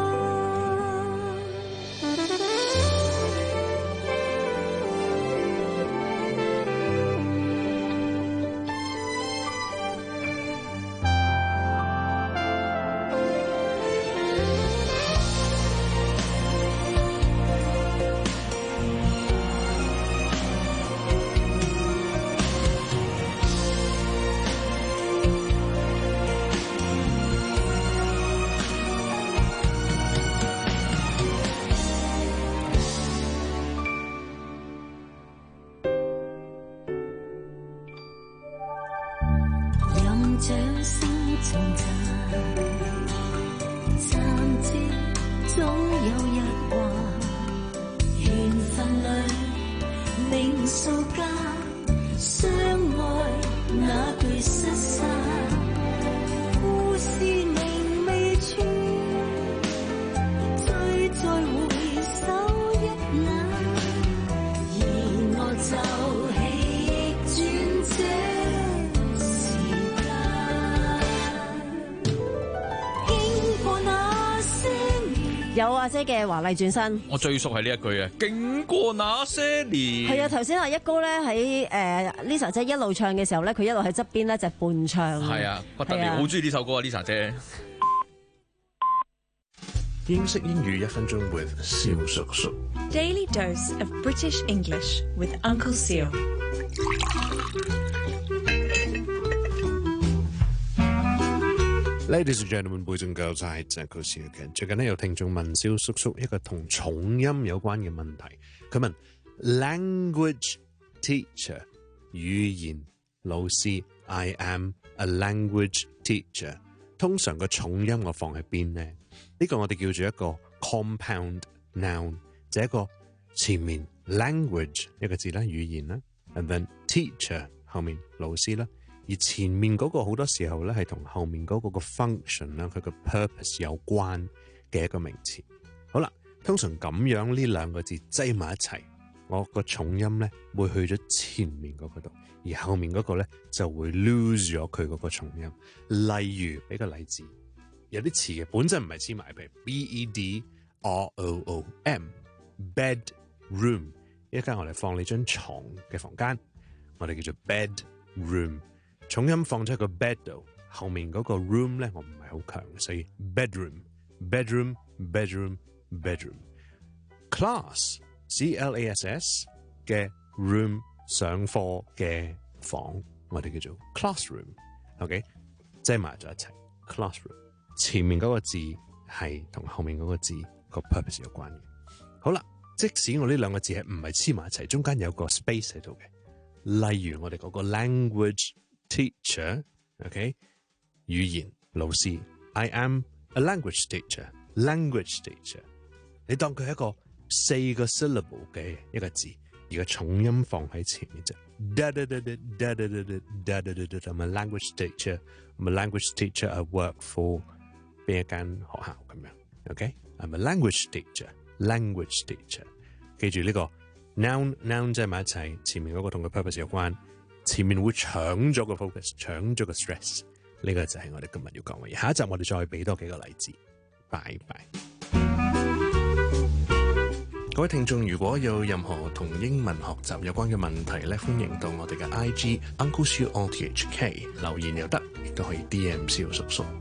任掌聲頌讚，暫借總有日話，緣分裏命數間，相愛那句失散，故事明未處，再再回首一眼，而我就喜轉這有阿姐嘅華麗轉身， 我最熟係呢一句啊！經過那些年， 係啊！頭先阿一哥咧喺誒 Lisa 姐一路唱嘅時候咧，佢一路喺側邊咧就伴唱。 係啊，不得了，好中意呢首歌啊 Lisa 姐。 英式英語一分鐘 with 蕭叔叔。 Daily dose of British English with Uncle Seal。 Ladies and gentlemen, boys and girls， 係鄭老師嘅。最近呢，有聽眾問蕭叔叔一個同重音有關嘅問題，佢問 language teacher 語言老師 I am a language teacher， 通常個重音我放喺邊呢？呢、呢個我哋叫做一個 compound noun， 就係一個前面 language 一個字啦，語言啦 ，and then teacher 後面老師啦。而前面嗰個好多時候咧係同後面嗰個個 function 啦，佢個 purpose 有關嘅一個名詞。好啦，通常咁樣呢兩個字擠埋一齊，我個重音咧會去咗前面嗰個度，而後面嗰個咧就會 lose 咗佢嗰個重音。例如俾個例子，有啲詞嘅本身唔係黐埋，譬如 B E D R O O M bedroom， 一間我哋放你張床嘅房間，我哋叫做 bedroom。重音放咗喺個 bed 度，後面嗰個 room 咧，我唔係好強，所以 bedroom、bedroom、bedroom、bedroom。class C L A S S 嘅 room 上課嘅房，我哋叫做 classroom。OK， 擠埋咗一齊 classroom。前面嗰個字係同後面嗰個字個 purpose 有關嘅。好啦，即使我呢兩個字係唔係黐埋一齊，中間有個 space 喺度嘅，例如我哋嗰個 language teacher，OK， 語言老師 I am a language teacher，language teacher， 你當佢係一個四個 syllable 嘅一個字，而個重音放喺前面啫。I'm a language teacher，I'm a language teacher，I work for 邊一間學校咁樣 ，OK，I'm a language teacher，language teacher， 記住呢個 noun noun 擠埋一齊，前面嗰個同個 purpose 有關。前面會搶咗個 focus， 搶咗個 stress， 呢個就係我哋今日要講嘅嘢。下一集我哋再俾多幾個例子。拜拜。各位聽眾，如果有任何同英文學習有關嘅問題咧，歡迎到我哋嘅 I G Uncle Siu O T H K 留言又得，亦都可以 D M 蕭叔叔。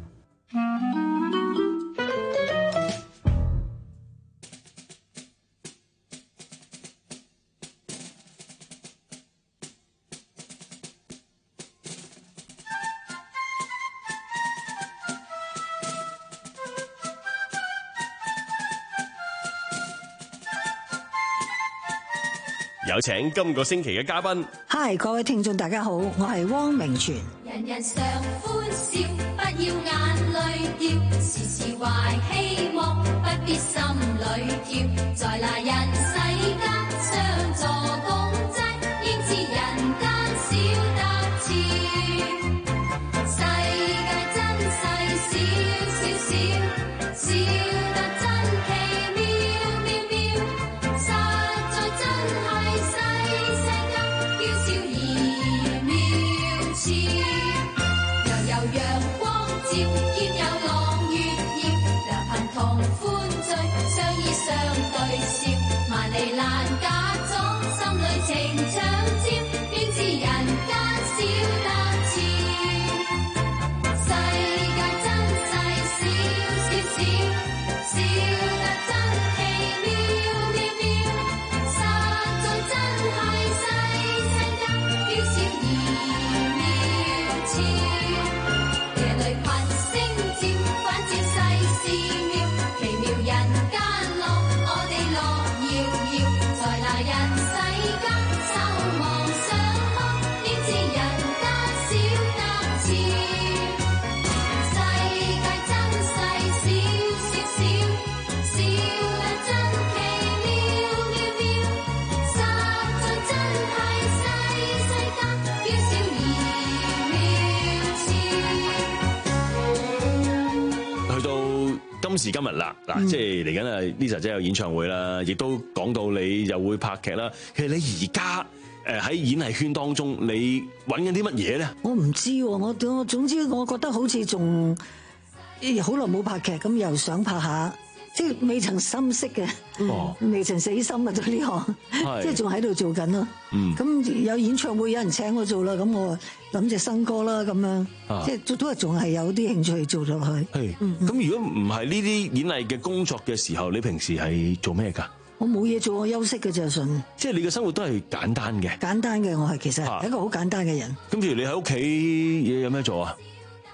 有請今個星期嘅嘉賓。 Hi， 各位聽眾大家好，我係汪明荃。 人人常歡笑，不要眼淚掉，時時懷希望，不必心裏跳。在那人世間相助共濟，應知人間少得俏。世界真細小小小，笑得真奇妙妙妙，實在真係細細間，嬌小而妙俏。又有陽光照，兼有朗月耀，良朋同歡聚，相依相對笑，萬里難假裝，心裏情長照，應知人間少得俏。世界真細小小小，笑得真奇妙妙妙，實在真係細細間，嬌小而妙俏。夜裏群星照，反照世事妙，奇妙人間樂，我哋樂遙遙。在那人世間，守望相看，應知人間少得俏。世界真細小小小，笑得真奇妙妙妙，實在真係細細間，嬌小而妙俏。 去到今時今日啦，嗱、嗯，即係嚟緊啊 Lisa 姐有演唱會啦，亦都講到你又會拍劇啦。其實你而家誒喺演藝圈當中，你揾緊啲乜嘢咧？ 我唔知喎，我我總之我覺得好似仲好耐冇拍劇，咁又想拍下，即係未曾心息嘅， 哦、 未曾死心啊！對呢行，即係仲喺度做緊咯。咁、嗯、有演唱會有人請我做啦，咁我諗隻新歌啦，咁樣，啊、即係都係仲係有啲興趣做落去。 係，咁、嗯、如果唔係呢啲演藝嘅工作嘅時候，你平時係做咩㗎？ 我冇嘢做，我休息嘅啫，順。 即係你嘅生活都係簡單嘅。 簡單嘅，我係其實係一個好簡單嘅人。 咁譬如你喺屋企嘢有咩做啊？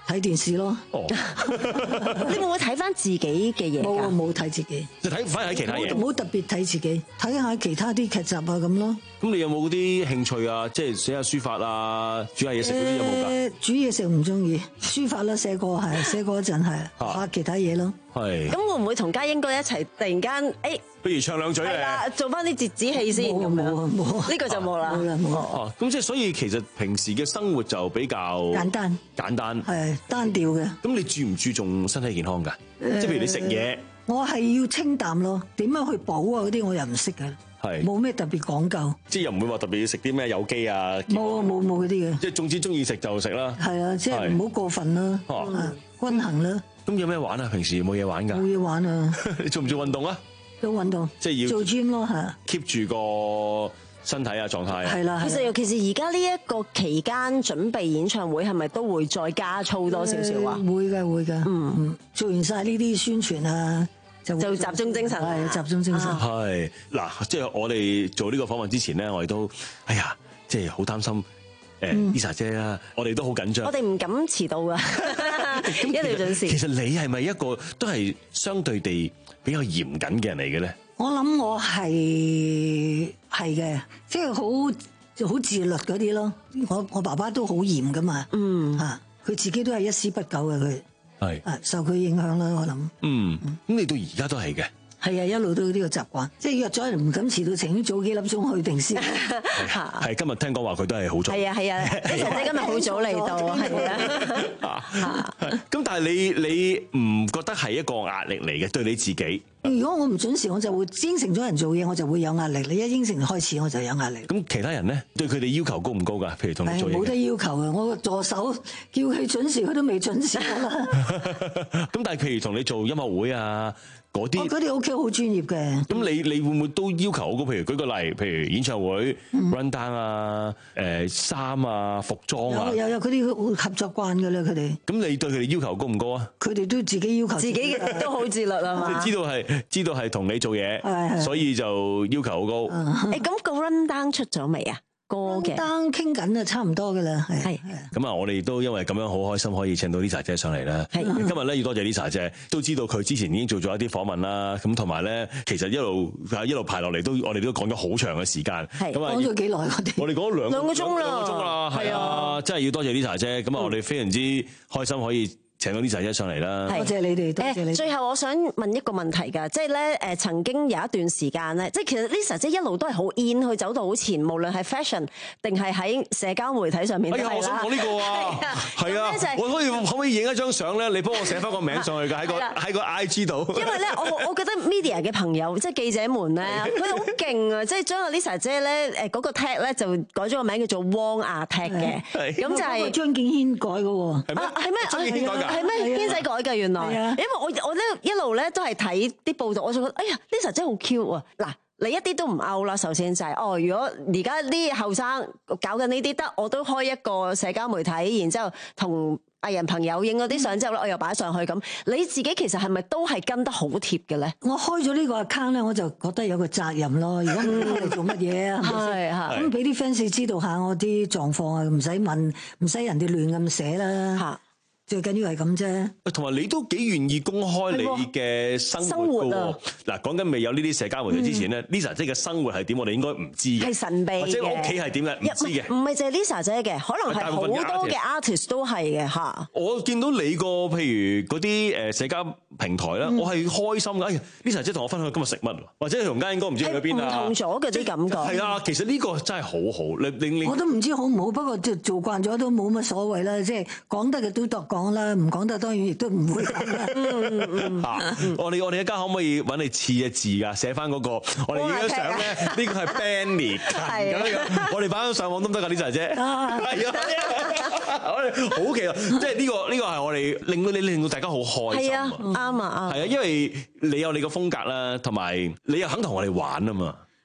睇電視咯。 哦， 你會唔會睇翻自己嘅嘢？ 冇啊，冇睇自己。 就睇反而睇其他嘢。 冇特別睇自己，睇下其他啲劇集啊咁咯。 咁你有冇啲興趣啊？即係寫下書法啊，煮下嘢食嗰啲有冇㗎？ 誒，煮嘢食唔中意，書法啦，寫過係寫過一陣係畫其他嘢咯。 係。 咁會唔會同家英哥一齊突然間誒？ 不如唱兩嘴咧， 做翻啲折子戲先咁樣。 冇啊冇， 呢個就冇啦。 冇啦冇。 哦，咁即係所以其實平時嘅生活就比較簡單， 簡單係單調嘅。 咁你注唔注重身體健康㗎？即係譬如你食嘢， 我係要清淡咯。點樣去補啊？嗰啲我又唔識嘅。係冇咩特別講究。 即係又唔會話特別要食啲咩有機啊？ 冇冇冇嗰啲嘅。 即係總之中意食就食啦。 係啊，即係唔好過分啦，均衡啦。 咁有咩玩啊？平時冇嘢玩㗎？ 冇嘢玩啊！ 你做唔做運動啊？ 做運動， 即係要做 gym 咯，係 keep 住個身體啊狀態啊。 係啦， 其實尤其是而家呢一個期間準備演唱會，係咪都會再加操多少少啊？ 會嘅會嘅，嗯嗯，做完晒呢啲宣傳啊，就就集中精神， 係集中精神。 係嗱，即係我哋做呢個訪問之前咧，我哋都哎呀，即係好擔心誒 Lisa 姐啊，我哋都好緊張。 我哋唔敢遲到噶，一定要準時。 其實你係咪一個都係相對地比較嚴謹嘅人嚟嘅咧？ 我諗我係係嘅，即係好好自律嗰啲咯。我我爸爸都好嚴噶嘛，嗯嚇，佢自己都係一絲不苟嘅佢，係啊受佢影響啦，我諗。嗯， 咁你到而家都係嘅。 係啊，一路都呢個習慣，即係約咗人唔敢遲到，情願早幾粒鐘去定先。 係今日聽講話佢都係好早。 係啊係啊，Lisa姐今日好早嚟到，係啊。 咁但係你你唔覺得係一個壓力嚟嘅對你自己？ 如果我唔準時，我就會應承咗人做嘢，我就會有壓力。你一應承開始，我就有壓力。 咁其他人咧，對佢哋要求高唔高㗎？譬如同你做嘢， 冇得要求嘅。我個助手叫佢準時，佢都未準時啦。 咁但係譬如同你做音樂會啊。嗰啲嗰啲 O K 好專業嘅。 咁你你會唔會都要求好高？譬如舉個例，譬如演唱會、嗯、run down 啊、誒衫啊、服裝啊， 有有有，佢哋合作慣㗎啦，佢哋。 咁你對佢哋要求高唔高啊？ 佢哋都自己要求自己， 自己嘅都好自律啊嘛。 即係知道係知道係同你做嘢，所以就要求好高。 誒咁個 run down 出咗未啊？歌嘅單傾緊啊，差唔多噶啦，係。 咁啊，我哋都因為咁樣好開心，可以請到 Lisa 姐上嚟啦。今日咧要多謝 Lisa 姐，都知道佢之前已經做咗一啲訪問啦。咁同埋咧，其實一路一路排落嚟，都我哋都講咗好長嘅時間。咁啊， 講咗幾耐我哋？ 我哋講咗兩兩個鐘啦， 兩個鐘啦，係啊，真係要多謝 Lisa 姐。咁啊，我哋非常之開心可以請到 Lisa 姐上嚟啦。 多謝你哋，多謝你。 最後我想問一個問題㗎，即係咧誒曾經有一段時間咧，即係其實 Lisa 姐一路都係好 in 去走到好前，無論係 fashion 定係喺社交媒體上面都係啦。 哎呀，我想講呢個啊，係啊，我可以可唔可以影一張相咧？你幫我寫翻個名上去㗎，喺個喺個 I G 度。 因為咧，我我覺得 media 嘅朋友即係記者們咧，佢哋好勁啊！即係將阿 Lisa 姐咧誒嗰個 tag 咧就改咗個名叫做汪亞 tag 嘅，咁就係張敬軒改嘅喎。 係咩？係咩？ 張敬軒改㗎？ 係咩？軒仔改嘅原來。因為我我咧一路咧都係睇啲報道，我就覺得哎呀 Lisa 真係好 cute 啊！嗱，你一啲都唔 out 啦，首先就係、是、哦，如果而家啲後生搞緊呢啲得，我都開一個社交媒體，然之後同藝人朋友影嗰啲相之後咧，我又擺上去咁。你自己其實係咪都係跟得好貼嘅咧？ 我開咗呢個 account 咧，我就覺得有個責任咯。如果唔知你做乜嘢啊？係係咁俾啲 fans 知道下我啲狀況啊，唔使問，唔使人哋亂咁寫啦。嚇！最緊要係咁啫。 同埋你都幾願意公開你嘅生活㗎喎。嗱，講緊未有呢啲社交媒體之前咧、嗯、，Lisa 姐嘅生活係點？我哋應該唔知嘅。 係神秘嘅。 或者屋企係點嘅？唔知嘅。 唔係淨係 Lisa 姐嘅，可能係好多嘅 artist 都係嘅嚇。 我見到你個譬如嗰啲誒社交平台啦、嗯，我係開心㗎。哎呀 ，Lisa 姐同我分享今日食乜，或者同家英哥唔知去咗邊啊？ 唔同咗嘅啲感覺。 係啊，其實呢個真係好好。你你我都唔知好唔好，不過做做慣咗都冇乜所謂啦。即係講得嘅都得講啦，唔講得當然亦都唔會咁啦。 我哋我哋一家可唔可以揾你刺嘅字㗎？寫翻嗰個我哋影張相咧，呢個係 Benny 咁樣。我哋擺咗上網得唔得㗎？Lisa 姐係啊，我哋好奇啊！即係呢個呢個係我哋令到你令到大家好開心。係啊， 啱啊啱。 係啊，因為你有你個風格啦，同埋你又肯同我哋玩啊嘛。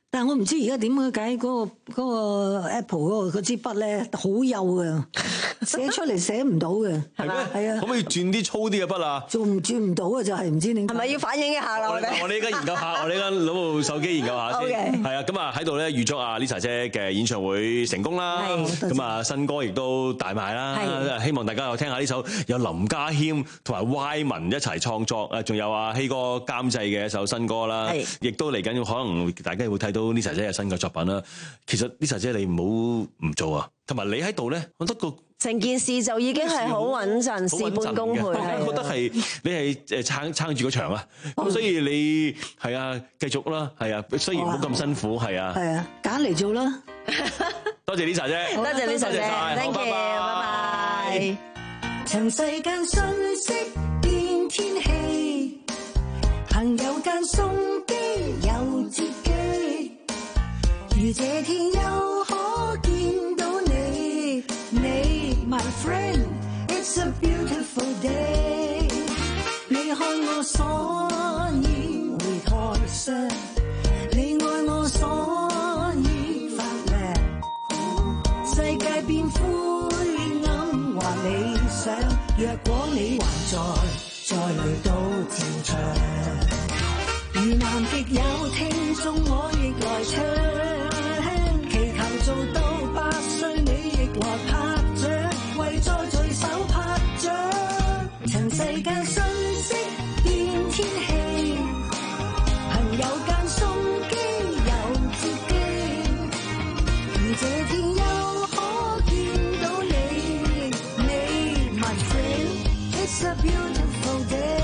但係我唔知而家點解嗰個嗰個 Apple 嗰個嗰支筆咧好幼嘅，寫出嚟寫唔到嘅， 係咪？ 係啊， 可唔可以轉啲粗啲嘅筆啊？ 做唔轉唔到啊，就係唔知點解。 係咪要反映一下啦？ 我哋我哋依家研究下，我哋依家攞部手機研究下先。 Okay 係啊，咁啊喺度咧預祝阿 Lisa 姐嘅演唱會成功啦。咁啊新歌亦都大賣啦。希望大家又聽下呢首有林家謙同埋 Y 文一齊創作，誒仲有阿希哥監製嘅一首新歌啦。亦都嚟緊可能大家會睇到 Lisa 姐嘅新嘅作品啦。其實 Lisa 姐你唔好唔做啊，同埋你喺度咧，我覺得個成件事就已經係好穩陣，事半功倍。 我覺得係你係誒撐撐住個場啊，咁所以你係啊繼續啦，係啊，雖然唔好咁辛苦，係啊， 係啊，揀嚟做啦。 多謝 Lisa 姐， 多謝 Lisa 姐 ，thank you，拜拜。 塵世間瞬息變天氣，朋友間送機有接機，如這天又可見到你，你 my friend it's a beautiful day， 你看我所以會台上，你愛我所以發亮，世界變灰暗或理想，若果你還在，再來到戰場，如南極有聽眾我亦來唱，祈求做到百歲你亦來拍掌，為在聚首拍掌，塵世間瞬息變天氣，朋友間送機有接機，如這天又可見到你，你 my friend it's a beautiful day。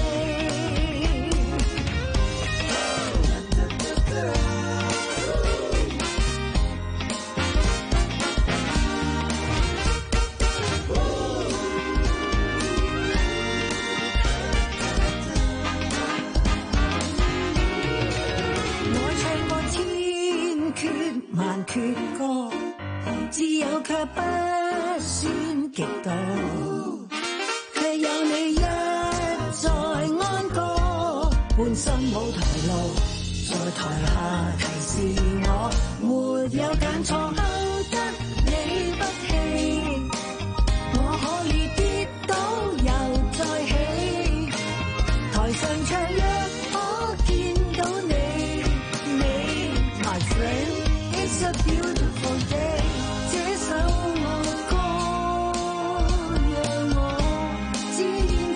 萬闕歌，只有卻不算極度，卻有你一再安歌，半生舞台路，在台下提示我，沒有揀錯，後得你不棄，我可以跌倒又再起，台上唱若可見到你，你 my friend。It's a beautiful day， 這首愛歌讓我是現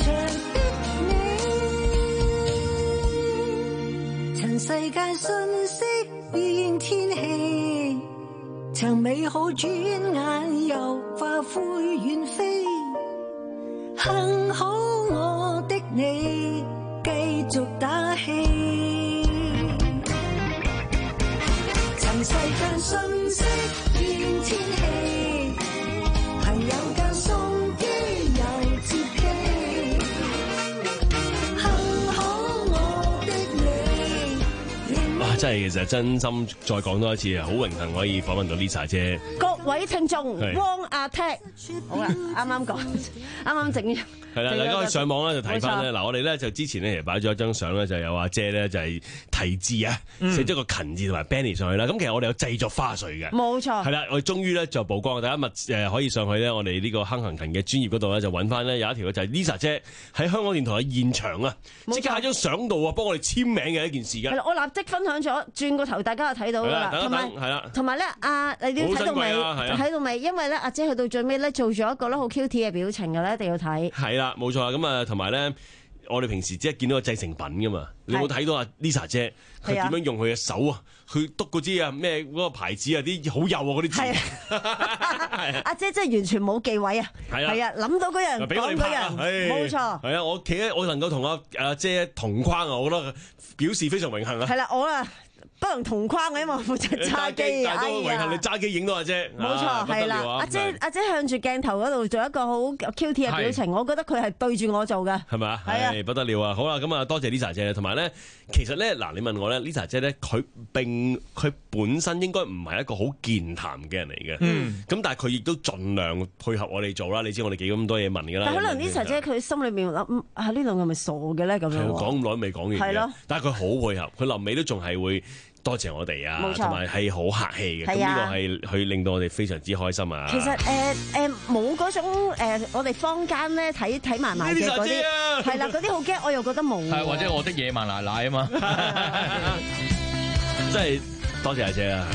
場的你，塵世間瞬息變天氣，曾美好轉眼又化灰遠飛，幸好我的你繼續打氣。塵世間瞬息變天氣，朋友間送機又接機，幸好我的你。 哇！真係其實真心再講多一次，好榮幸可以訪問到 Lisa 姐。 各位聽眾，汪阿 Tech， 好啦，啱啱講，啱啱整。 係啦，大家可以上網咧就睇翻咧。嗱，我哋咧就之前咧其實擺咗一張相咧，就有阿姐咧就係題字啊，寫咗個勤字同埋 Benny 上去啦。咁其實我哋有製作花絮嘅，冇錯。係啦，我哋終於咧就曝光，大家密誒可以上去咧，我哋呢個亨行勤嘅專頁嗰度咧就揾翻咧有一條就係 Lisa 姐喺香港電台嘅現場啊，即刻喺張相度啊幫我哋簽名嘅一件事㗎。係啦，我立即分享咗，轉個頭大家就睇到㗎啦。同埋係啦，同埋咧阿你要睇到未？睇到未？因為咧阿姐去到最尾咧做咗一個咧好 cute 嘅表情嘅咧，一定要睇。係啦，冇錯。咁啊，同埋咧，我哋平時只係見到個製成品噶嘛，你有冇睇到阿 Lisa 姐佢點樣用佢嘅手啊，去篤嗰支啊咩嗰個牌子啊啲好幼啊嗰啲字。阿姐真係完全冇忌諱啊，係啊，諗到嗰人講嗰人，冇錯。係啊，我企喺我能夠同阿阿姐同框啊，我覺得表示非常榮幸啊。係啦，我啊。不能同框嘅，因為我負責揸機。但係都榮幸你揸機影到阿姐。冇錯，係啦。阿姐阿姐向住鏡頭嗰度做一個好 Q T 嘅表情，我覺得佢係對住我做嘅。係咪啊？係啊，不得了啊！好啦，咁啊，多謝 Lisa 姐，同埋咧，其實咧，嗱，你問我咧 ，Lisa 姐咧，佢並佢本身應該唔係一個好健談嘅人嚟嘅。嗯。咁但係佢亦都盡量配合我哋做啦。你知我哋幾咁多嘢問㗎啦。但可能 Lisa 姐佢心裏面諗啊，呢度係咪傻嘅咧？咁樣講咁耐未講完嘅。係咯。但係佢好配合，佢臨尾都仲係會。 多謝我哋啊， 冇錯同埋係好客氣嘅，咁呢個係佢令到我哋非常之開心啊。 其實誒誒冇嗰種、呃、我哋坊間咧睇睇埋埋嘅嗰啲，係啦嗰啲好驚，我又覺得冇。 係或者我的野蠻奶奶啊嘛， 真係多謝阿姐啊！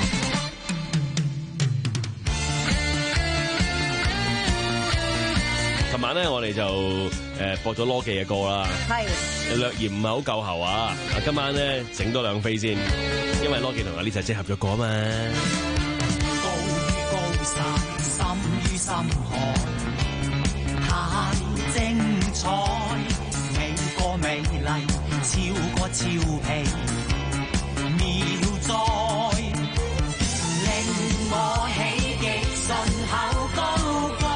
琴晚咧，我哋就誒播咗羅記嘅歌啦， 係略嫌唔係好夠喉啊！今晚咧整多兩飛先，因為羅記同阿 Lisa 姐合咗歌啊嘛。 高於高山，深於深海，太精彩，美過美麗，超過俏皮，妙哉，令我喜極順口高歌。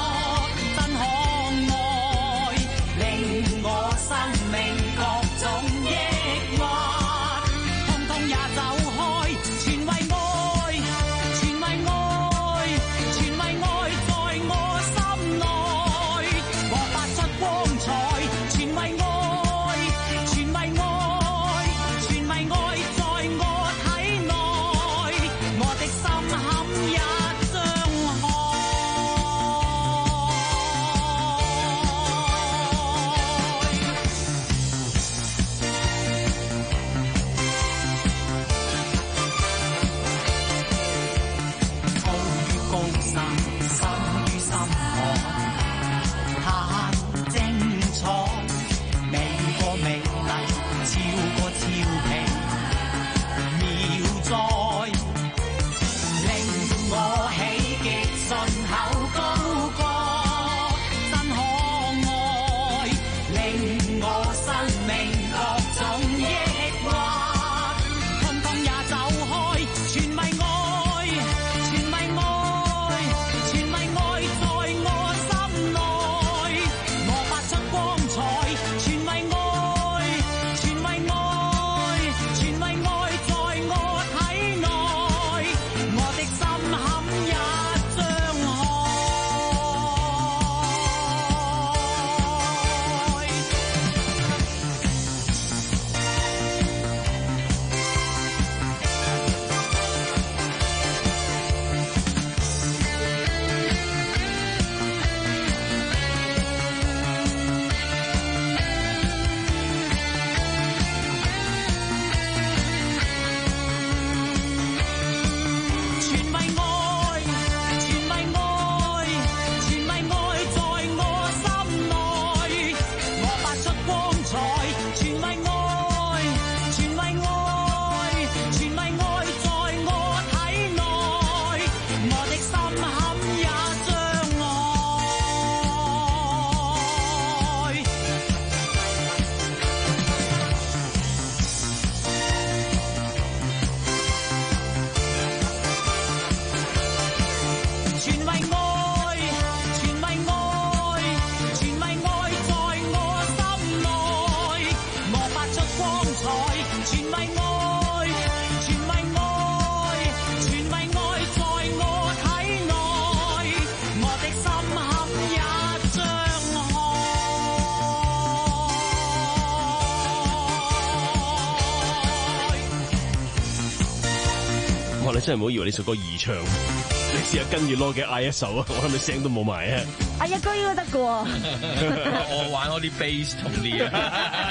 你真係唔好以為呢首歌易唱，你試下跟住攞嘅嗌一首啊！我係咪聲都冇埋啊？ 阿一哥應該得㗎喎， 我玩我啲 bass 重啲啊！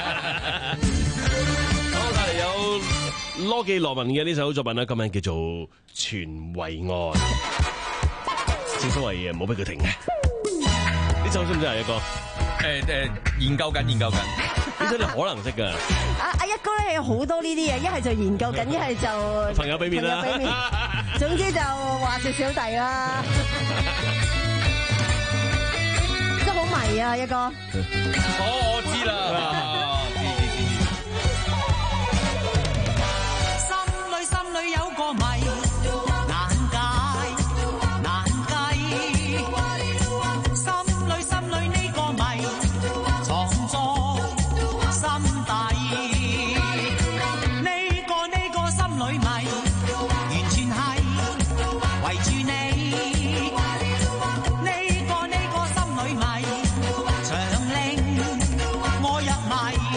好，睇嚟有羅記羅文嘅呢首作品啦，個名叫做《全為愛》。正所謂唔好俾佢停嘅。呢首識唔識啊？一哥？ 誒誒，研究緊，研究緊。 呢首你可能識㗎。 阿阿一哥咧有好多呢啲嘢，一係就研究緊，一係就朋友俾面啦。 朋友俾面，總之就話隻小弟啦。真好迷啊，一哥。 哦，我知啦。 心裏心裏有個謎。 呢個呢個心裏迷，長令我入迷。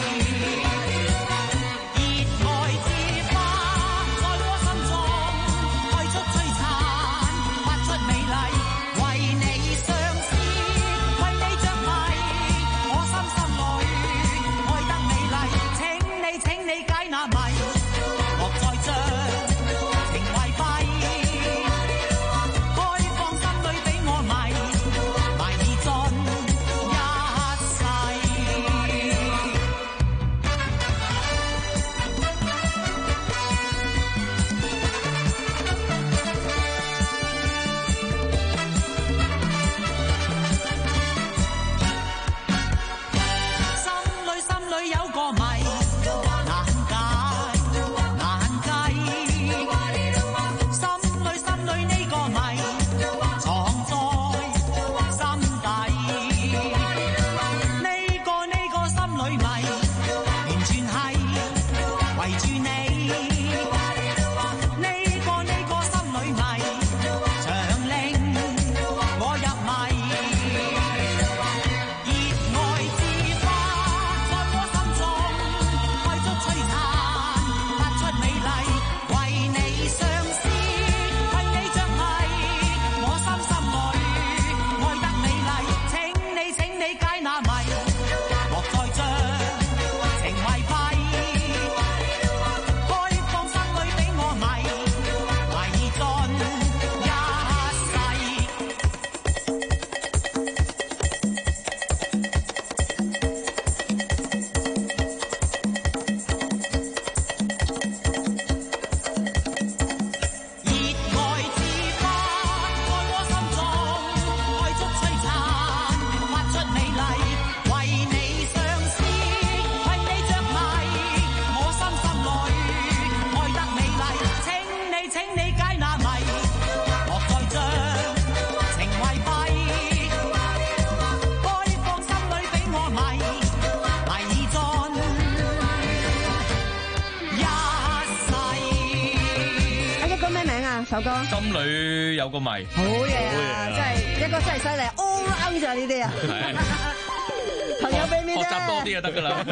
首歌？ 心裏有個謎。 好嘢啊！真係一哥真係犀利 ，all round 就係呢啲啊！朋友俾面學習多啲就得㗎啦。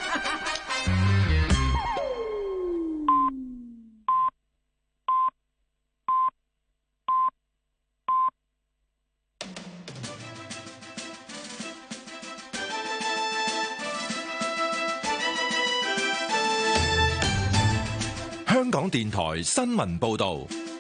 香港電台新聞報道，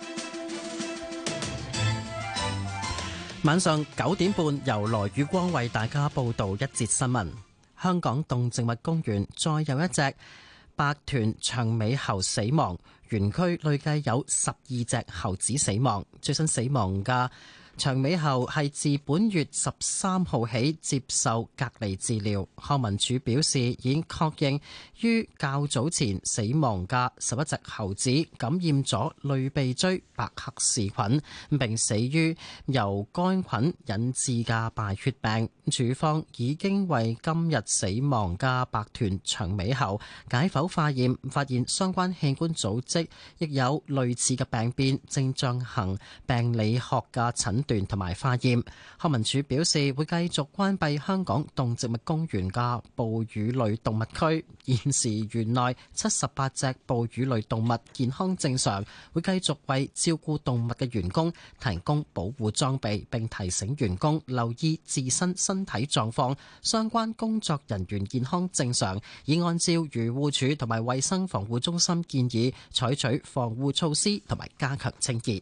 晚上九點半由羅宇光為大家報道一節新聞。香港動植物公園再有一隻白臀長尾猴死亡，園區累計有十二隻猴子死亡。最新死亡嘅長尾猴係自本月十三號起接受隔離治療。康文署表示，已經確認於較早前死亡嘅十一隻猴子感染咗類鼻疽白黑氏菌，並死於由該菌引致嘅敗血病。署方已經為今日死亡嘅白臀長尾猴解剖化驗，發現相關器官組織亦有類似嘅病變，正進行病理學嘅診斷同埋化驗。康文署表示會繼續關閉香港動植物公園嘅哺乳類動物區。現時園內七十八隻哺乳類動物健康正常，會繼續為照顧動物嘅員工提供保護裝備，並提醒員工留意自身身體狀況。相關工作人員健康正常，已按照漁護署同埋衛生防護中心建議採取防護措施同埋加強清潔。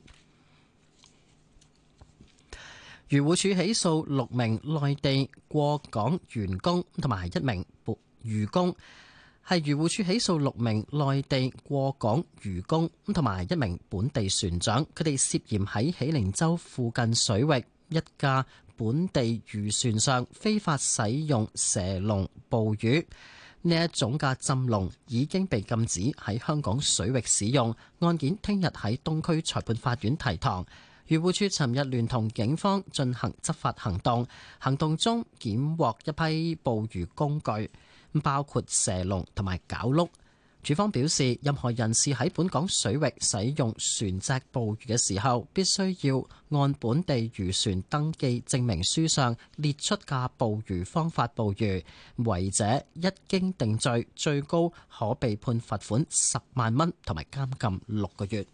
漁護署起訴六名內地過港員工同埋一名漁工，係漁護署起訴六名內地過港漁工同埋一名本地船長，佢哋涉嫌喺喜靈洲附近水域一架本地漁船上非法使用蛇籠捕魚。呢一種嘅浸籠已經被禁止喺香港水域使用。案件聽日喺東區裁判法院提堂。漁護署尋日聯同警方進行執法行動，行動中檢獲一批捕魚工具，包括蛇籠同埋絞碌。署方表示，任何人士喺本港水域使用船隻捕魚嘅時候，必須要按本地漁船登記證明書上列出嘅捕魚方法捕魚，違者一經定罪，最高可被判罰款十萬蚊同埋監禁六個月。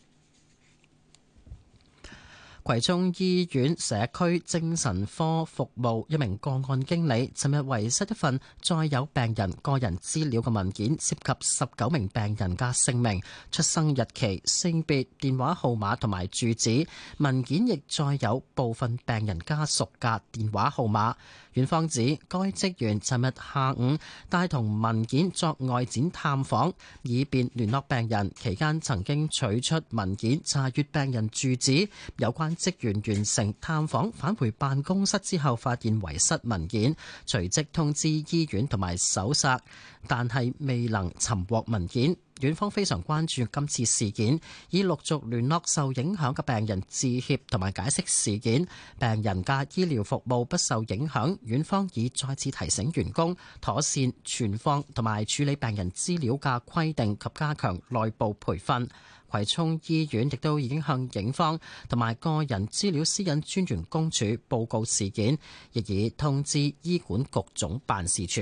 葵涌醫院社區精神科服務一名個案經理，尋日遺失一份載有病人個人資料嘅文件，涉及十九名病人嘅姓名、出生日期、性別、電話號碼同埋住址。文件亦載有部分病人家屬嘅電話號碼。院方指，該職員尋日下午帶同文件作外展探訪，以便聯絡病人。期間曾經取出文件查閱病人住址。有關職員完成探訪返回辦公室之後，發現遺失文件，隨即通知醫院同埋搜索，但係未能尋獲文件。院方非常關注今次事件，已陸續聯絡受影響嘅病人致歉同埋解釋事件。病人嘅醫療服務不受影響。院方已再次提醒員工妥善存放同埋處理病人資料嘅規定及加強內部培訓。葵涌醫院亦都已經向警方同埋個人資料私隱專員公署報告事件，亦已通知醫管局總辦事處。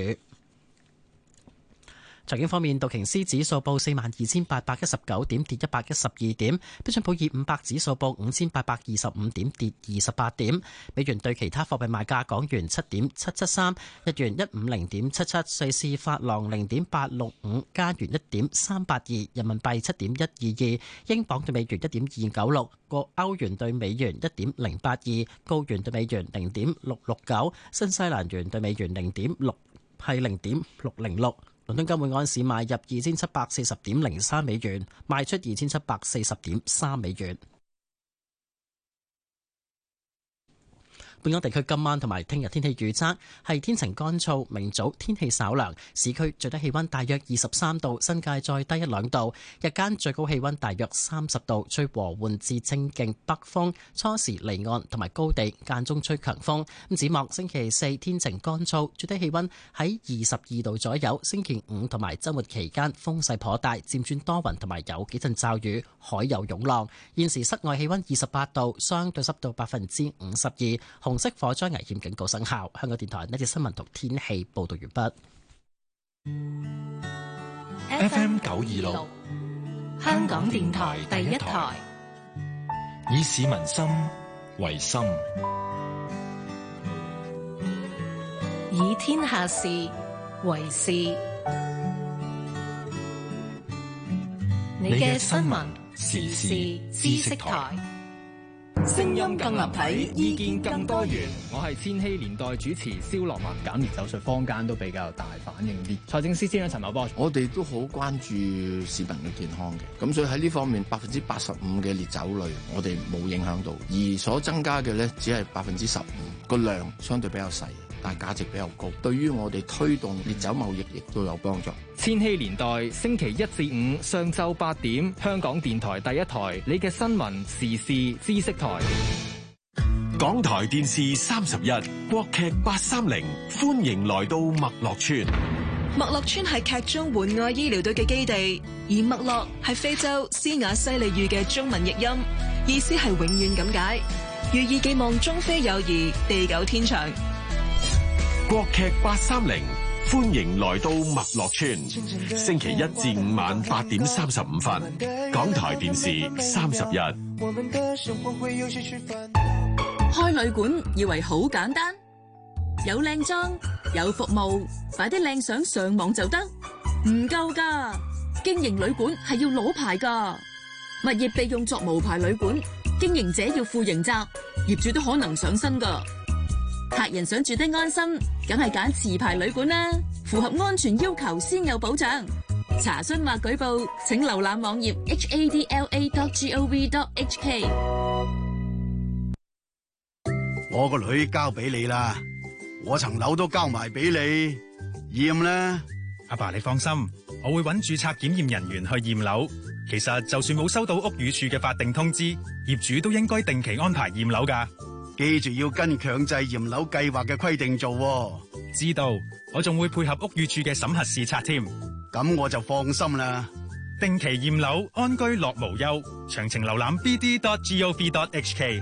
財經方面，道瓊斯指數報四萬二千八百一十九點，跌一百一十二點；標準普爾五百指數報五千八百二十五點，跌二十八點。美元對其他貨幣賣價：港元七點七七三，日元一五零點七七，瑞士法郎零點八六五，加元一點三八二，人民幣七點一二二，英鎊對美元一點二九六，個歐元對美元一點零八二，高元對美元零點六六九，新西蘭元對美元零點六係零點六零六。倫敦金每盎司買入二千七百四十點零三美元，賣出二千七百四十點三美元。 本港地區今晚同埋聽日天氣預測係天晴乾燥，明早天氣稍涼，市區最低氣溫大約二十三度，新界再低一兩度。日間最高氣溫大約三十度，吹和緩至清勁北風，初時離岸同埋高地間中吹強風。咁展望星期四天晴乾燥，最低氣溫喺二十二度左右。星期五同埋週末期間風勢頗大，漸轉多雲同埋有幾陣驟雨，海有湧浪。現時室外氣溫二十八度，相對濕度百分之五十二，紅色火災危險警告生效。香港電台呢節新聞同天氣報道完畢。 F M 九二六， 香港電台第一台， 以市民心為心， 以天下事為事。你嘅新聞時事知識台， 聲音更立體，意見更多元。我係千禧年代主持蕭樂文。減年酒稅坊間都比較大反應啲。財政司司長陳茂波， 我哋都好關注市民嘅健康嘅，咁所以喺呢方面百分之八十五嘅烈酒類我哋冇影響到，而所增加嘅呢，只係百分之十五，個量相對比較細，但係價值比較高，對於我哋推動烈酒貿易亦都有幫助。 千禧年代星期一至五上晝八點，香港電台第一台，你嘅新聞時事知識台。 港台電視三十一，國劇八三零，歡迎來到麥樂村。 麥樂村係劇中援外醫療隊嘅基地，而麥樂係非洲斯瓦西里語嘅中文譯音，意思係永遠咁解，寓意寄望中非友誼地久天長。 國劇八三零，歡迎來到麥樂村，星期一至五晚八點三十五分，港台電視三十一。 開旅館以為好簡單，有靚裝有服務，擺啲靚相上網就得，唔夠㗎。經營旅館係要攞牌㗎，物業被用作無牌旅館，經營者要負刑責，業主都可能上身㗎。客人想住得安心，梗係揀持牌旅館啦，符合安全要求先有保障。查詢或舉報，請瀏覽網頁 h a d l a dot gov dot h k。 我個女交俾你啦，我層樓都交埋俾你，驗啦。 阿爸，你放心，我會揾註冊檢驗人員去驗樓。其實就算冇收到屋宇署嘅法定通知，業主都應該定期安排驗樓㗎。 記住要跟強制驗樓計劃嘅規定做喎。 知道，我仲會配合屋宇署嘅審核視察添。 咁我就放心啦。 定期驗樓，安居樂無憂。詳情瀏覽 b d dot gov dot h k。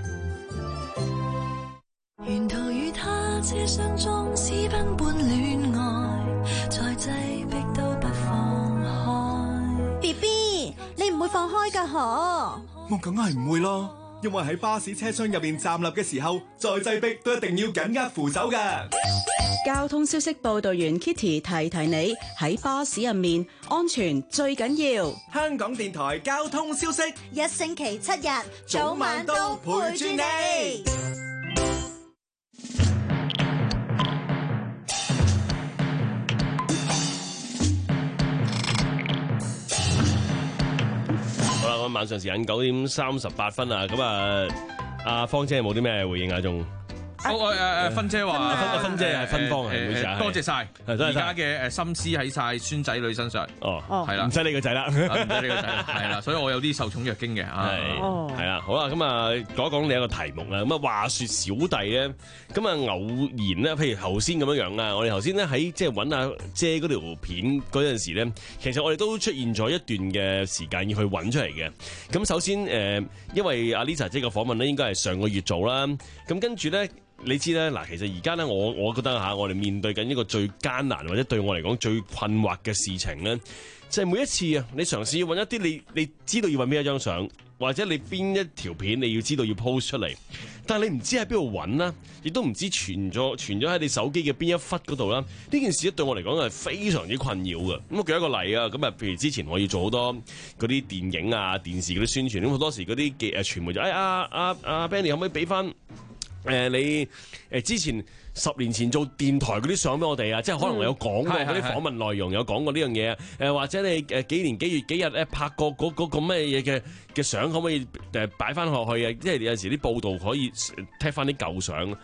沿途與他車廂中私奔般戀愛，在擠迫都不放開。 B B， 你唔會放開㗎嗬？ 我梗係唔會啦，因為喺巴士車廂入面站立嘅時候，再擠迫都一定要緊握扶手㗎。 交通消息報道員 Kitty 提提你，喺巴士入面安全最緊要。 香港電台交通消息， 一星期七日，早晚都陪住你。 好啦，我晚上時間九點三十八分啊，咁啊，阿芳姐有冇啲咩回應啊？仲？ 好誒誒，芬姐話， 芬芬姐係芬芳啊，唔好意思啊， 多謝晒，而家嘅誒心思喺晒孫仔女身上，哦，係啦， 唔使理個仔啦， 唔使理個仔，係啦，所以我有啲受寵若驚嘅， 係，係啦，好啦，咁啊講一講你一個題目啦，咁啊話說小弟咧，咁啊偶然咧，譬如頭先咁樣樣啊，我哋頭先咧喺即係揾阿姐嗰條片嗰陣時咧，其實我哋都出現咗一段嘅時間要去揾出嚟嘅。咁首先誒，因為阿 Lisa 姐嘅訪問咧，應該係上個月做啦，咁跟住咧。你知咧，嗱，其實而家咧，我我覺得嚇，我哋面對緊一個最艱難或者對我嚟講最困惑嘅事情咧，就係每一次啊，你嘗試要揾一啲你你知道要揾邊一張相，或者你邊一條片你要知道要 post 出嚟，但係你唔知喺邊度揾啦，亦都唔知存咗存咗喺你手機嘅邊一忽嗰度啦。呢件事咧對我嚟講係非常之困擾嘅。咁我舉一個例啊，咁啊，譬如之前我要做好多嗰啲電影啊、電視嗰啲宣傳，咁好多時嗰啲嘅誒傳媒就誒阿阿阿 Benny 可唔可以俾翻？誒、呃、你誒、呃、之前十年前做電台嗰啲相俾我哋啊，即係可能我有講過嗰啲訪問內容，有講過呢樣嘢啊。誒或者你誒幾年幾月幾日咧拍過嗰嗰個咩嘢嘅嘅相，可唔可以誒擺翻落去啊？即係有陣時啲報道可以踢翻啲舊相。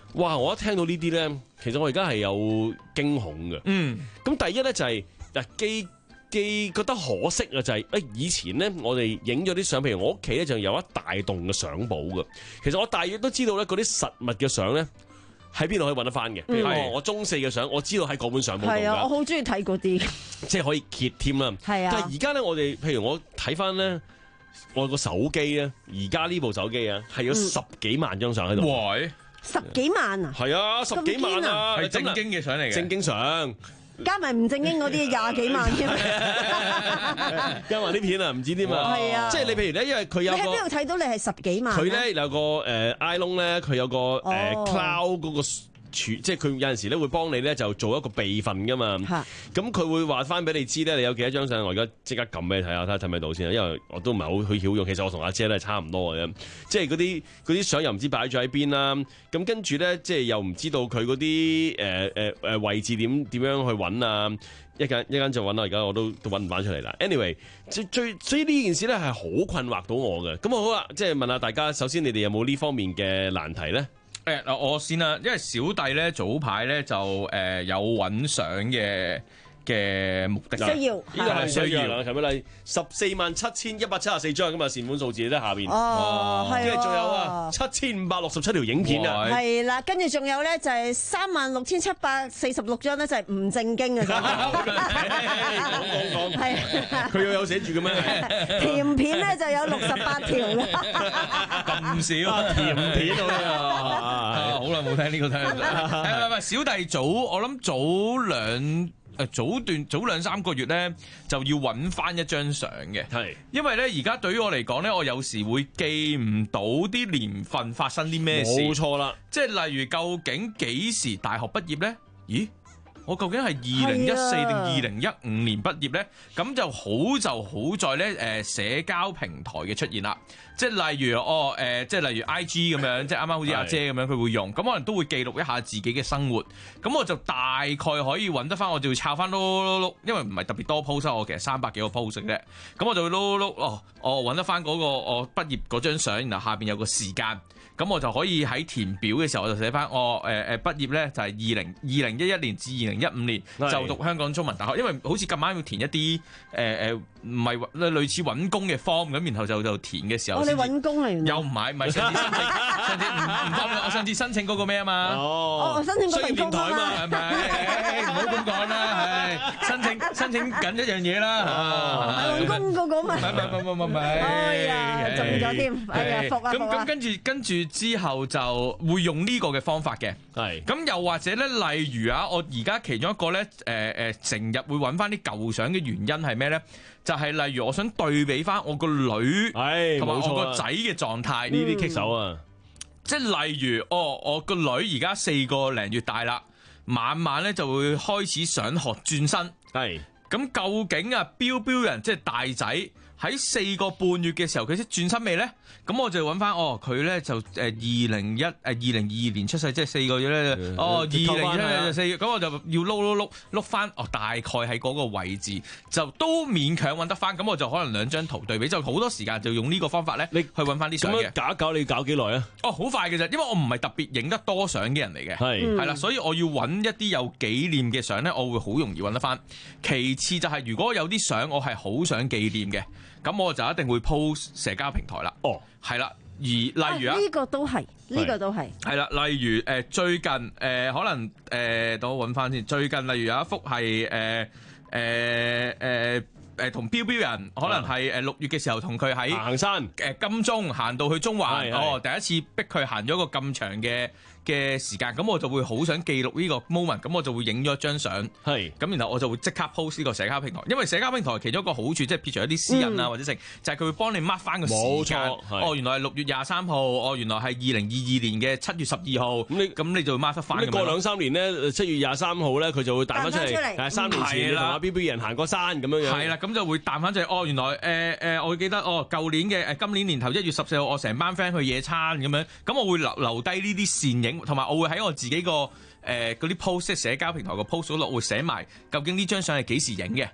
哇！我一聽到呢啲咧，其實我而家係有驚恐嘅。嗯，咁第一咧就係嗱，既既覺得可惜啊，就係誒以前咧，我哋影咗啲相，譬如我屋企咧就有一大棟嘅相簿嘅。其實我大約都知道咧，嗰啲實物嘅相咧喺邊度可以揾得翻嘅。譬如我我中四嘅相，我知道喺嗰本相簿度㗎。 係啊，我好中意睇嗰啲， 即係可以揭添啦。係啊，但係而家咧，我哋譬如我睇翻咧。我個手機咧，而家呢部手機啊，係有十幾萬張相喺度。喂、嗯， 十幾萬啊？ 係啊，十幾萬啊， 係正經嘅相嚟嘅。 正經相， 加埋唔正經嗰啲廿幾萬添。 加埋啲片啊，唔知添嘛。係啊，即係你譬如咧，因為佢有個，你喺邊度睇到你係十幾萬？佢咧有個誒 iPhone 咧，佢有個誒 Cloud 嗰個。即係佢有陣時咧會幫你咧就做一個備份噶嘛，咁佢會話翻俾你知咧，你有幾多張相，我而家即刻撳俾你睇下，睇下睇唔睇到先啊，因為我都唔係好去曉用，其實我同阿姐咧差唔多嘅啫，即係嗰啲嗰啲相又唔知擺咗喺邊啦，咁跟住咧即係又唔知道佢嗰啲誒誒誒位置點點樣去揾啊，一間一間就揾啦，而家我都都揾唔翻出嚟啦。anyway，最最所以呢件事咧係好困惑到我嘅，咁我好啦，即係問下大家，首先你哋有冇呢方面嘅難題咧？ 誒嗱，我先啦，因為小弟咧早排咧就誒有揾相嘅嘅目的需要， 呢個係需要啦。係咪例十四萬七千一百七十四張咁啊？善款數字咧下邊哦，係， 跟住仲有啊七千五百六十七條影片啊， 係啦，跟住仲有咧就係三萬六千七百四十六張咧就係唔正經嘅啫。 講講講，係佢又有寫住嘅咩？ 甜片咧就有六十八條嘅， 咁少甜片啊！好耐冇聽呢個聽，係咪咪小弟早我諗早兩。誒早段早兩三個月咧就要揾翻一張相嘅，係因為咧而家對於我嚟講咧，我有時會記唔到啲年份發生啲咩事， 冇錯啦， 即係例如究竟幾時大學畢業咧？咦？我究竟係二零一四定二零一五年畢業咧？咁就好就好在咧誒社交平台嘅出現啦，即係例如哦誒、呃，即係例如 I G 咁樣，即係啱啱好似阿姐咁樣，佢會用，咁可能都會記錄一下自己嘅生活，咁我就大概可以揾得翻，我就會抄翻碌碌碌，因為唔係特別多 post，我其實三百幾個 post 啫，咁我就會碌碌碌，哦，我揾得翻嗰個我畢業嗰張相，然後下邊有個時間。咁我就可以喺填表嘅時候，我就寫翻我誒誒畢業咧就係二零二零一一年至二零一五年就讀香港中文大學，因為好似咁啱要填一啲誒誒唔係類似揾工嘅 form 咁，然後就就填嘅時候， 哦，你揾工嚟？ 又唔係唔係上次申請，上次唔唔得，我上次申請嗰個咩啊嘛？ 哦，我申請嗰份工啊嘛， 係咪？唔好咁講啦，係申請申請緊一樣嘢啦， 揾工嗰個嘛？ 唔係唔係唔係唔係， 哎呀中咗添，哎呀服啊服啊！ 咁咁跟住跟住。之後就會用呢個嘅方法嘅，係咁又或者咧，例如啊，我而家其中一個咧，誒誒成日會揾翻啲舊相嘅原因係咩咧？就係、是、例如我想對比翻我個女同埋我個仔嘅狀態， 呢啲棘手啊！ 即係例如，哦，我個女而家四個零月大啦，晚晚咧就會開始想學轉身，係咁究竟啊，標標人即係大仔。喺四個半月嘅時候，佢識轉身未咧？咁我就揾翻哦，佢咧就誒二零一誒二零二二年出世，即係四個月咧。嗯、哦，二零一年就四月，咁我就要碌碌碌碌翻哦，大概喺嗰個位置就都勉強揾得翻。咁我就可能兩張圖對比，就好多時間就用呢個方法咧，你去揾翻啲相嘅。 咁樣搞一搞，你搞幾耐啊？ 哦，好快嘅啫，因為我唔係特別影得多相嘅人嚟嘅，係係啦，所以我要揾一啲有紀念嘅相咧，我會好容易揾得翻。其次就係如果有啲相我係好想紀念嘅。咁我就一定會 post 社交平台啦。哦，係啦，而例如啊，呢、 啊呢個都係，呢、呢個都係。 係啦，例如誒、呃、最近誒、呃、可能誒，等、呃、我揾翻先。最近例如有一幅係誒誒誒誒同標標人，可能係誒六月嘅時候同佢喺行山誒、 呃、金鐘行到去中環，哦，第一次逼佢行咗個咁長嘅嘅時間，咁我就會好想記錄呢個 moment， 咁我就會影咗一張相，係咁然後我就會即刻 post 呢個社交平台，因為社交平台其中一個好處即係撇除一啲私隱啊、嗯、或者剩，就係、是、佢會幫你 mark 翻個時間，哦原來係六月廿三號，哦原來係二零二二年嘅七月十二號，咁你咁你就會 mark 得翻。 你過兩三年咧，七月廿三號咧，佢就會彈翻出嚟，係三年前同阿 B B 人行過山咁樣樣。 係啦，咁就會彈翻出嚟，哦原來誒誒、呃呃，我記得哦舊年嘅誒今年年頭一月十四號，我成班 friend 去野餐咁樣，咁我會留留低呢啲倩影，同埋我會喺我自己個誒嗰啲 post 社交平台個 post 度會寫埋究竟呢張相係幾時影嘅，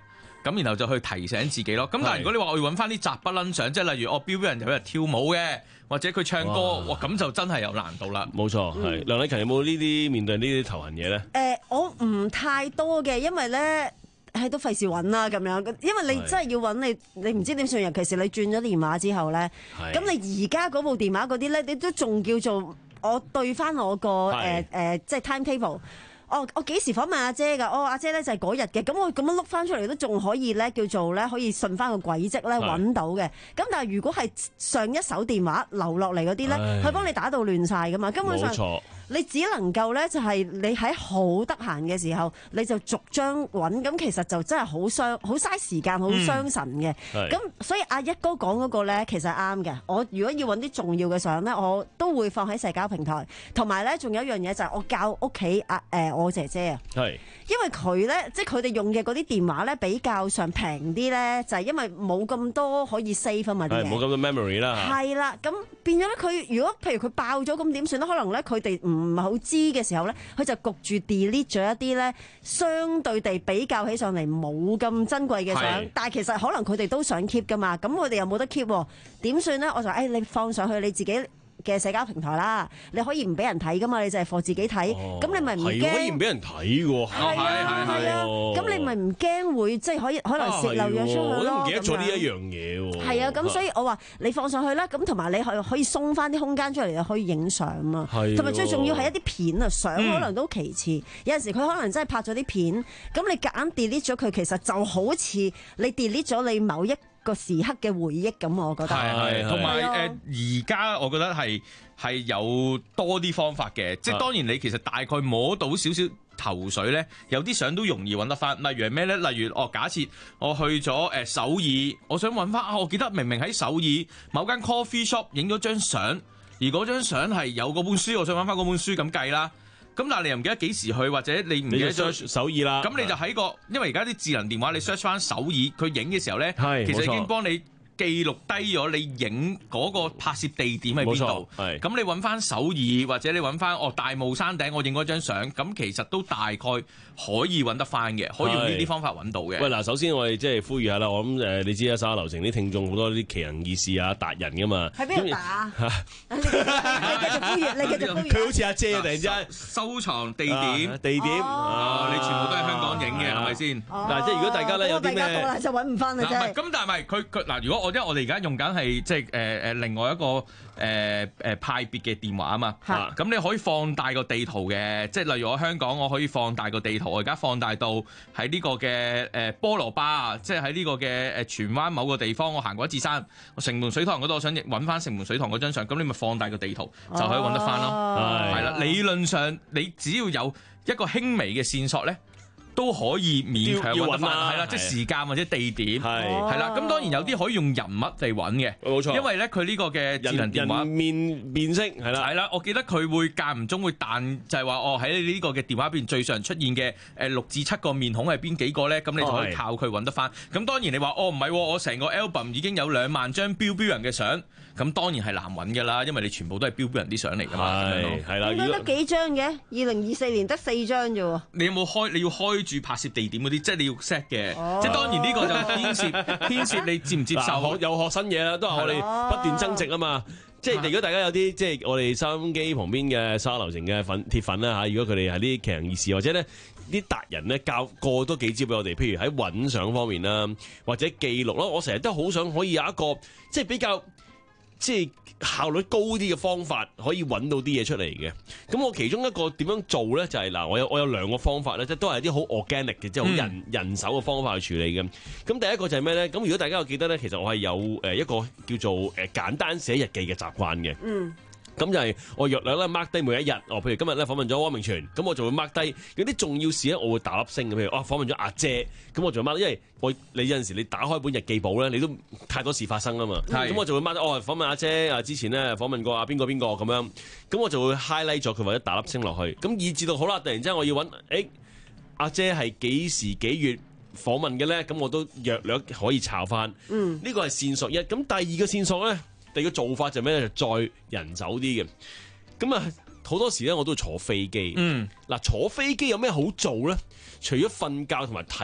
咁然後就去提醒自己咯。咁但係如果你話我要揾翻啲雜不撚相，即係例如我標標人有日跳舞嘅，或者佢唱歌，哇咁就真係有難度啦。 冇錯，係、嗯、梁禮勤有冇呢啲面對呢啲頭痕嘢咧？誒、 呃，我唔太多嘅，因為咧。係都費事揾啦咁樣，因為你真係要揾你，你唔知點算。尤其是你轉咗電話之後咧，咁你而家嗰部電話嗰啲咧，你都仲叫做我對翻我個誒誒，即係 timetable。哦，我幾時訪問阿姐㗎？哦，阿姐咧就係嗰日嘅，咁我咁樣碌翻出嚟都仲可以咧，叫做咧可以順翻個軌跡咧揾到嘅。咁但係如果係上一手電話留落嚟嗰啲咧，佢幫你打到亂晒㗎嘛，根本上。冇錯。你只能夠咧，就係你喺好得閒嘅時候，你就逐張揾，咁其實就真係好傷、好嘥時間、好傷神嘅。咁、嗯、所以阿一哥講嗰個咧，其實係啱嘅。我如果要揾啲重要嘅相咧，我都會放喺社交平台。同埋咧，仲有一樣嘢就係我教屋企阿誒我姐姐啊，係因為佢咧，即係佢哋用嘅嗰啲電話咧，比較上平啲咧，就係、是、因為冇咁多可以 save 啊嘛啲嘢， 冇咁多 memory 啦。係啦，咁變咗咧，佢如果譬如佢爆咗，咁點算咧？可能咧，佢哋唔唔係好知嘅時候咧，佢就焗住 delete 咗一啲咧，相對地比較起上嚟冇咁珍貴嘅相，但係其實可能佢哋都想 keep 噶嘛，咁佢哋又冇得 keep，點算咧？我就誒、哎，你放上去你自己嘅社交平台啦，你可以唔俾人睇噶嘛，你就係 for 自己睇，咁、哦、你咪唔驚？ 可以唔俾人睇喎， 係啊係啊，咁你咪唔驚會即係可以可能泄漏咗出去咯？ 我都唔記得咗呢一樣嘢喎。係啊，咁所以我話你放上去啦，咁同埋你可可以鬆翻啲空間出嚟，又可以影相啊，同埋最重要係一啲片啊，相可能都其次。嗯、有陣時佢可能真係拍咗啲片，咁你夾硬 delete 咗佢，其實就好似你 delete 咗你某一個時刻嘅回憶咁，我覺得係係，同埋誒而家我覺得係係有多啲方法嘅，即係當然你其實大概摸到少少頭緒咧，有啲相都容易揾得翻。例如係咩咧？例如哦，假設我去咗誒首爾，我想揾翻啊，我記得明明喺首爾某間 coffee shop 影咗張相，而嗰張相係有嗰本書，我想揾翻嗰本書咁計啦。咁但係你又唔記得幾時去，或者你唔記得咗首爾啦。 咁你就喺個，因為而家啲智能電話你 search 翻首爾，佢影嘅時候咧，其實已經幫你記錄低咗你影嗰個拍攝地點喺邊度。咁你揾翻首爾，或者你揾翻哦大霧山頂，我影嗰張相，咁其實都大概可以揾得翻嘅，可以用呢啲方法揾到嘅。 喂，嗱，首先我哋即係呼籲下啦，我諗誒，你知啦，手下留情啲聽眾好多啲奇人異事啊、達人噶嘛。 喺邊度打？你繼續呼籲，你繼續呼籲。 佢好似阿姐突然之間收藏地點， 地點啊，你全部都喺香港影嘅，係咪先？ 嗱，即係如果大家咧有啲咩， 就揾唔翻啦，真係。 咁但係咪佢佢嗱？如果我因為我哋而家用緊係即係誒誒另外一個誒誒、呃、派別嘅電話啊嘛，咁你可以放大個地圖嘅，即係例如我香港我可以放大個地圖，我而家放大到喺呢個嘅誒菠蘿巴，即係喺呢個嘅誒荃灣某個地方，我行過一次山，我城門水塘嗰度我想揾翻城門水塘嗰張相，咁你咪放大個地圖就可以揾得翻咯，係啦、哦，理論上你只要有一個輕微嘅線索咧，都可以勉強揾得翻，係啦，即係時間或者地點，係係啦。咁當然有啲可以用人物嚟揾嘅，冇錯。因為咧佢呢個嘅智能電話人面辨識係啦， 係啦。我記得佢會間唔中會彈，就係話哦喺你呢個嘅電話入邊最常出現嘅誒六至七個面孔係邊幾個咧？咁你就可以靠佢揾得翻。咁當然你話哦唔係，我成個 album 已經有兩萬張標標人嘅相，咁當然係難揾㗎啦，因為你全部都係標標人啲相嚟㗎嘛。 係係啦， 你得幾張嘅？二零二四年得四張啫喎。 你有冇開？你要開住拍攝地點嗰啲，即係你要 set 嘅。哦、即係當然呢個就牽涉牽涉你接唔接受， 又學新嘢啦，都係我哋不斷增值啊嘛。即係如果大家有啲即係我哋收音機旁邊嘅沙流程嘅粉鐵粉啦嚇，如果佢哋係啲奇人異事或者咧啲達人咧教過多幾招俾我哋，譬如喺揾相方面啦，或者記錄咯，我成日都好想可以有一個即係比較即係效率高啲嘅方法，可以揾到啲嘢出嚟嘅。咁我其中一個點樣做咧，就係、是、嗱，我有我有兩個方法咧，即係都係啲好 organic 嘅，即係好人、嗯、人手嘅方法去處理嘅。咁第一個就係咩咧？咁如果大家有記得咧，其實我係有誒一個叫做誒簡單寫日記嘅習慣嘅。嗯。咁就係我約略咧 mark 低每一日，哦，譬如今日咧訪問咗汪明荃，咁我就會 mark 低有啲重要事咧，我會打粒星嘅，譬如啊訪問咗阿姐，咁我就 mark，因為我你有陣時你打開本日記簿咧，你都太多事發生啊嘛，咁是我就會 mark 哦訪問阿姐啊，之前咧訪問過啊邊個邊個咁樣，咁我就會 highlight 咗佢或者打粒星落去，咁以至到好啦，突然之間我要揾，誒阿姐係幾時幾月訪問嘅咧，咁我都約略可以查翻，嗯，呢個係線索一，咁第二個線索咧。第二個做法就咩咧？就載人走啲嘅，咁啊好多時咧我都會坐飛機。嗯，嗱坐飛機有咩好做咧？除咗瞓覺同埋睇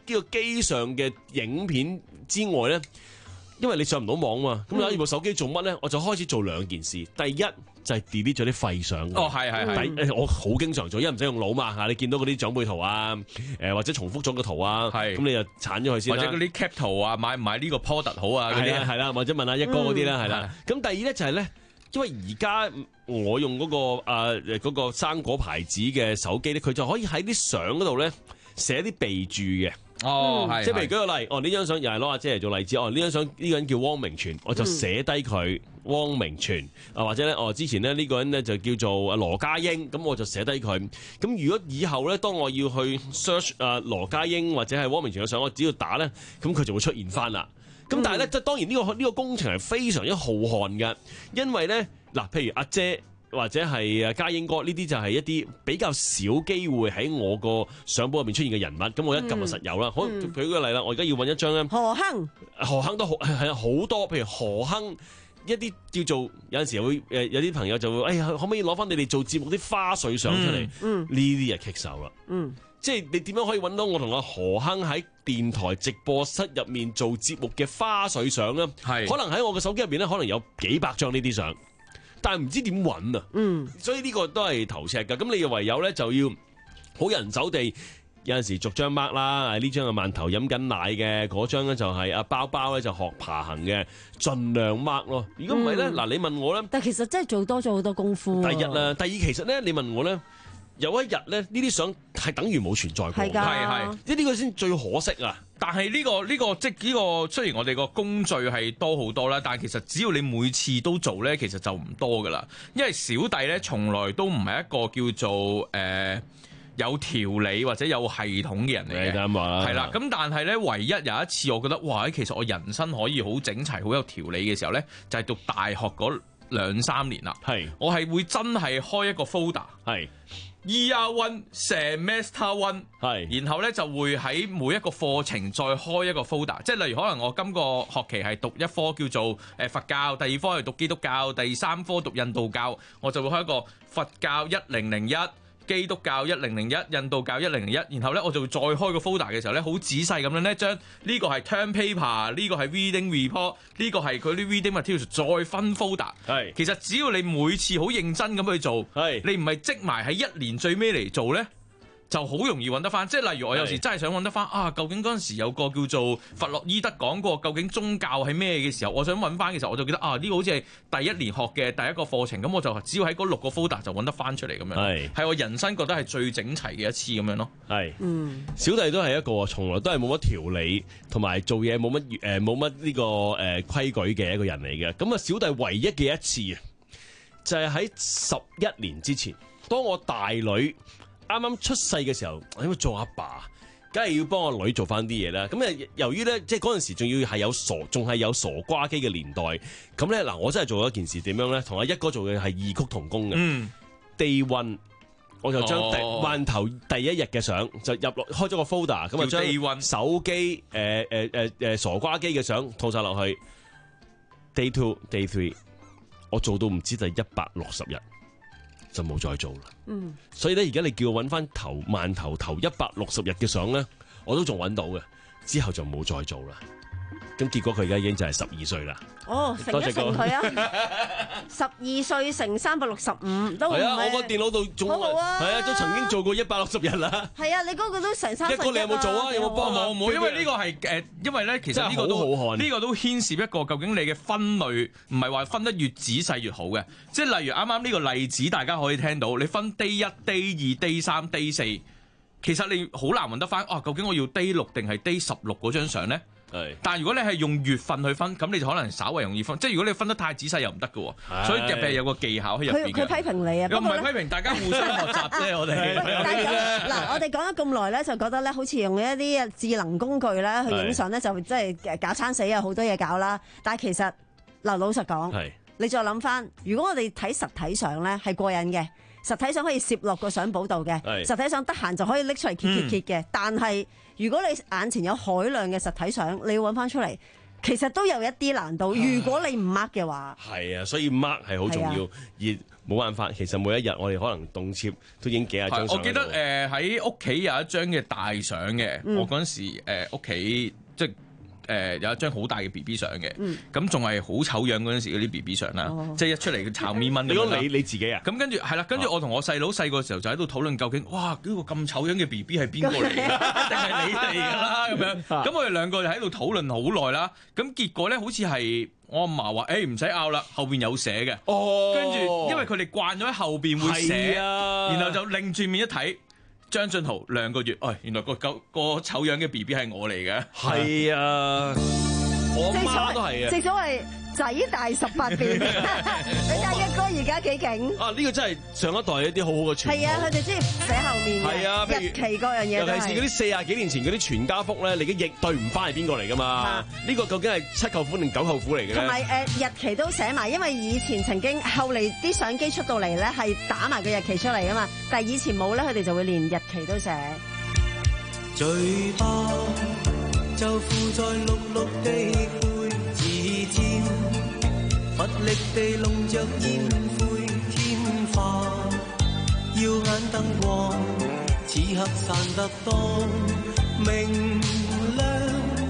呢個機上嘅影片之外咧，因為你上唔到網嘛，咁攞住部手機做乜咧？我就開始做兩件事。第一就係 delete 咗啲廢相。 哦，係係係。 第我好經常做，因為唔使用腦嘛嚇。你見到嗰啲長輩圖啊，誒或者重複咗個圖啊，咁你就剷咗佢先啦。 或者嗰啲 cap 圖啊，買唔買呢個 product 好啊？嗰啲係啦，或者問下一哥嗰啲啦，係啦。咁第二咧就係咧，因為而家我用嗰個誒嗰個生果牌子嘅手機咧，佢就可以喺啲相嗰度咧寫啲備註嘅。 哦，係， 即係譬如舉個例，哦呢張相又係攞阿姐嚟做例子，哦呢張相呢個人叫汪明荃，我就寫低佢汪明荃啊，或者咧哦之前咧呢個人咧就叫做阿羅家英，咁我就寫低佢。咁如果以後咧當我要去 search 啊羅家英或者係汪明荃嘅相，我只要打咧，咁佢就會出現翻啦。咁但係咧，即係當然呢個呢個工程係非常之浩瀚嘅，因為咧嗱，譬如阿姐。或者係啊家英哥呢啲就係一啲比較少機會喺我個相簿入面出現嘅人物，咁我一撳就實有啦。好、嗯，舉個例啦，我而家要揾一張咧。 何亨， 何亨都好係啊，好多，譬如何亨一啲叫做有陣時會誒有啲朋友就會，哎呀，可唔可以攞翻你哋做節目啲花絮相出嚟？嗯，呢啲就棘手啦。嗯，即係你點樣可以揾到我同阿何亨喺電台直播室入面做節目嘅花絮相咧？係，可能喺我嘅手機入邊咧，可能有幾百張呢啲相。但係唔知點揾啊，嗯，所以呢個都係頭赤㗎。咁你又唯有咧就要好人手地，有陣時逐張 mark 啦。呢張係饅頭飲緊奶嘅，嗰張咧就係阿包包咧就學爬行嘅，盡量 mark 咯。如果唔係咧，嗱、嗯、你問我咧， 但其實真係做多咗好多功夫。 第一啦，第二其實咧，你問我咧，有一日咧呢啲相係等於冇存在過，係係，即係呢個先最可惜啊！ 但係呢個呢個即係呢個雖然我哋個工序係多好多啦，但係其實只要你每次都做咧，其實就唔多噶啦。因為小弟咧從來都唔係一個叫做誒、呃、有條理或者有系統嘅人嚟嘅， 啱話係啦。咁但係咧，唯一有一次我覺得哇，其實我人生可以好整齊、好有條理嘅時候咧，就係、是、讀大學嗰兩三年啦。係我係會真係開一個 folder 係。Year one semester one 係，然後咧就會喺每一個課程再開一個 folder，即係例如可能我今個學期係讀一科叫做誒佛教，第二科係讀基督教，第三科讀印度教，我就會開一個佛教一零零一。基督教一零零一，印度教一零零一，然後咧我就會再開個 folder 嘅時候咧，好仔細咁樣咧，將呢個係 term paper，呢個係 reading report，呢個係佢啲 reading materials，再分 folder。係，其實只要你每次好認真咁去做，係，你唔係積埋喺一年最尾嚟做咧，就好容易揾得翻。即係例如我有時真係想揾得翻啊，究竟嗰陣時有個叫做弗洛伊德講過究竟宗教係咩嘅時候，我想揾翻嘅時候，我就記得啊，呢個好似係第一年學嘅第一個課程，咁我就只要喺嗰六個 folder 就揾得翻出嚟咁樣。係，係我人生覺得係最整齊嘅一次咁樣咯。係，嗯，小弟都係一個從來都係冇乜條理同埋做嘢冇乜誒冇乜呢個誒規矩嘅一個人嚟嘅。咁啊，小弟唯一嘅一次啊，就係喺十一年之前，當我大女啱啱出世嘅時候，因為做阿爸，梗係要幫我女做翻啲嘢啦。咁誒，由於咧，即係嗰陣時仲要係有傻，仲係有傻瓜機嘅年代。咁咧嗱，我真係做咗一件事，點樣咧？同阿一哥做嘅係異曲同工嘅。嗯 Day one，我就將饅頭第一日嘅相就入落開咗個 folder，咁啊將手機誒誒誒誒傻瓜機嘅相套晒落去。Day two、Day three， 我做到唔知第一百六十日。就冇再做啦。嗯，所以咧，而家你叫我揾翻頭饅頭頭一百六十日嘅相咧，我都仲揾到嘅。之後就冇再做啦。咁結果佢而家已經就係十二歲啦。哦，乘一乘佢啊！十二歲乘三百六十五都係啊！我個電腦度仲係啊，都曾經做過一百六十日啦。係啊，你嗰個都成三分一。一哥，你有冇做啊？有冇幫我？冇，因為呢個係誒，因為咧其實呢個都好呢個都牽涉一個究竟你嘅分類，唔係話分得越仔細越好嘅。即係例如啱啱呢個例子，大家可以聽到，你分 day 一、day 二、day 三、day 四，其實你好難揾得翻啊！究竟我要 day 六定係 day 十六嗰張相咧？但係如果你係用月份去分，咁你就可能稍為容易分。即係如果你分得太仔細又唔得嘅，所以入邊有個技巧喺入邊嘅。佢佢批評你啊，又唔係批評，大家互相學習啫。我哋嗱，我哋講咗咁耐咧，就覺得咧，好似用一啲智能工具咧去影相咧，就即係搞餐死啊，好多嘢搞啦。但係其實嗱，老實講，你再諗翻，如果我哋睇實體相咧係過癮嘅，實體相可以攝落個相簿度嘅，實體相得閒就可以拎出嚟揭揭揭嘅，但係。如果你眼前有海量嘅實體相，你要揾翻出嚟， 其實都有一啲難度。如果你唔 mark 嘅話， 係啊，所以 mark 係好重要，而冇辦法。其實每一日我哋可能動輒都已經幾廿張相。 我記得誒喺屋企有一張嘅大相嘅，嗯、我嗰陣時誒屋企即係。誒、呃、有一張好大嘅 B B 相嘅，咁仲係好醜樣嗰陣時嗰啲 B B 相啦，哦、即係一出嚟嘅巢咪蚊。你講你你自己啊？咁跟住係啦，跟住我同我細佬細個時候就喺度討論究竟，哇呢、呢個咁醜樣嘅 B B 係邊個嚟？一定係你嚟㗎啦咁樣。咁我哋兩個就喺度討論好耐啦。咁結果咧，好似係我阿嫲話：誒唔使拗啦，後邊有寫嘅。哦，跟住因為佢哋慣咗喺後邊會寫，啊、然後就擰住面一睇。張俊豪兩個月，哎，原來個狗個醜樣嘅 B B 係我嚟嘅。係啊，我媽都係啊。正所謂仔大十八變，你大一哥而家幾勁？啊，呢、呢個真係上一代一啲好好嘅傳統。係啊，佢哋中意寫後面嘅。係啊，日期嗰樣嘢。尤其是嗰啲四廿幾年前嗰啲全家福咧，你嘅亦對唔翻係邊個嚟㗎嘛？呢個究竟係七舅父定九舅父嚟嘅咧？同埋誒日期都寫埋，因為以前曾經後嚟啲相機出到嚟咧係打埋個日期出嚟㗎嘛，但係以前冇咧，佢哋就會連日期都寫。嘴巴就附在綠綠的灰字尖，乏力地弄着煙灰天花，耀眼燈光此刻散得多明亮，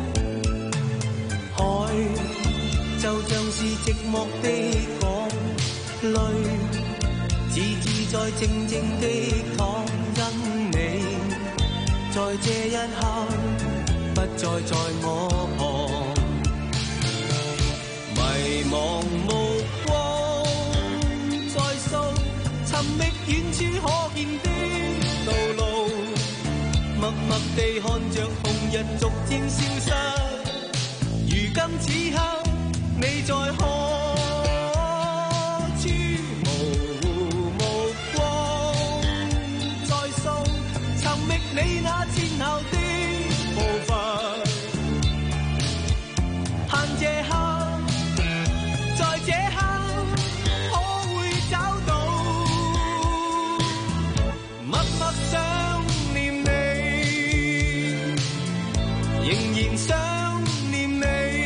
海就像是寂寞的港淚，自自在靜靜的躺，因你在這一刻不再在我旁，迷茫目光在掃，尋覓遠處可見的道路，默默地看着紅日逐漸消失，如今此刻你在何處？無目光在掃，尋覓你那前後的步伐，盼這刻，在這刻可會找到，默默想念你，仍然想念你。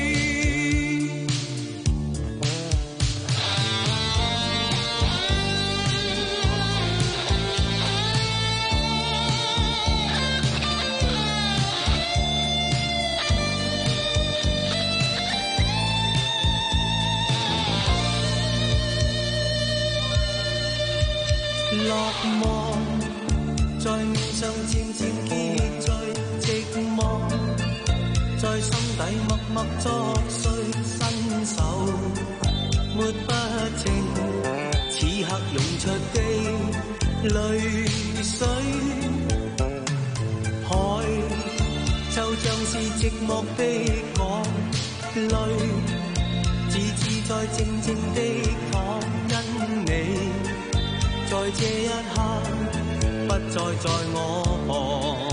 落寞在面上漸漸結聚，寂寞在心底默默作祟，伸手抹不清此刻湧出的淚水，海就像是寂寞的港淚，自自在靜靜的躺，因你在這一刻不再在我旁，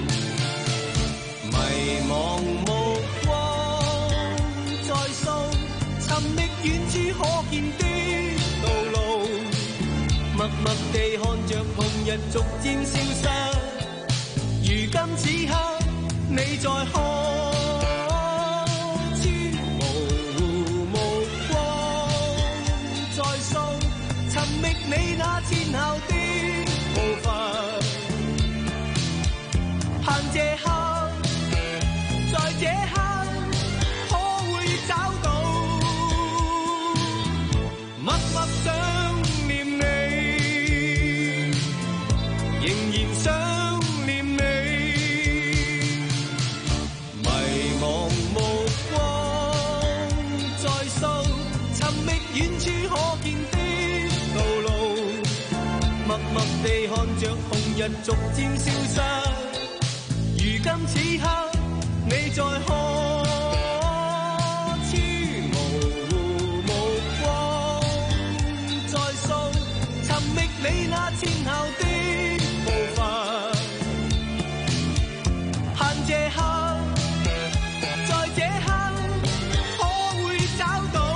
迷茫目光在掃，尋覓遠處可見的道路，默默地看着紅日逐漸消失，如今此刻你在何處？無目光在掃，尋覓你那前後的步伐，盼這刻，在這刻可會找到，默默想念你，仍然想念你，迷茫目光在掃，尋覓遠處可見的道路，默默地看着紅日逐漸消失，如今此刻你在何處？無目光在掃，尋覓你那前後的步伐，盼這刻，在這刻可會找到，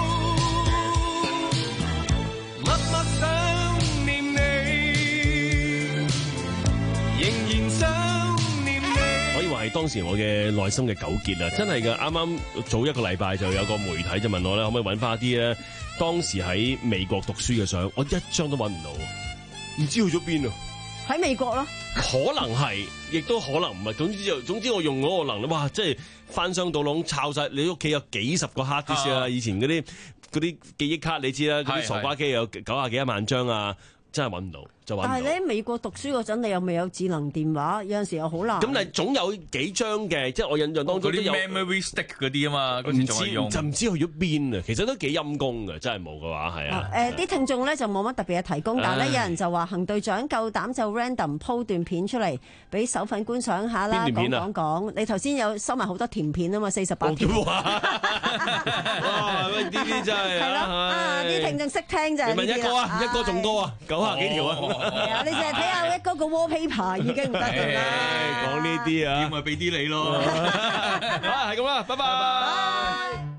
默默想念你，仍然想念你。 可以話係當時我嘅內心嘅糾結啊！真係㗎，啱啱早一個禮拜就有個媒體就問我咧，可唔可以揾翻啲咧當時喺美國讀書嘅相，我一張都揾唔到，唔知去咗邊啊！ 喺美國咯， 可能係，亦都可能唔係。總之就總之我用嗰個能力，哇！即係翻箱倒籠抄晒你屋企有幾十個 hard disk 啊！以前嗰啲嗰啲記憶卡你知啦，嗰啲傻瓜機有九廿幾一萬張啊！真係揾唔到，就揾唔到。但係你喺美國讀書嗰陣，你又未有智能電話，有陣時又好難。 咁但係總有幾張嘅，即係我印象當中嗰啲 memory stick 嗰啲啊嘛， 唔知就唔知去咗邊啊！其實都幾陰功嘅，真係冇嘅話係啊。 誒啲聽眾咧就冇乜特別嘅提供，但係咧有人就話行隊長夠膽就 random 鋪段片出嚟，俾手粉觀賞下啦，講講講。你頭先有收埋好多甜片啊嘛，四十八條。 哇！呢啲真係係咯，啊啲聽眾識聽就係。 你問一哥啊，一哥仲多啊，九廿幾條啊。 係啊，你淨係睇下一嗰個 wallpaper 已經唔得㗎啦。 講呢啲啊， 要咪俾啲你咯。 啊，係咁啦，拜拜。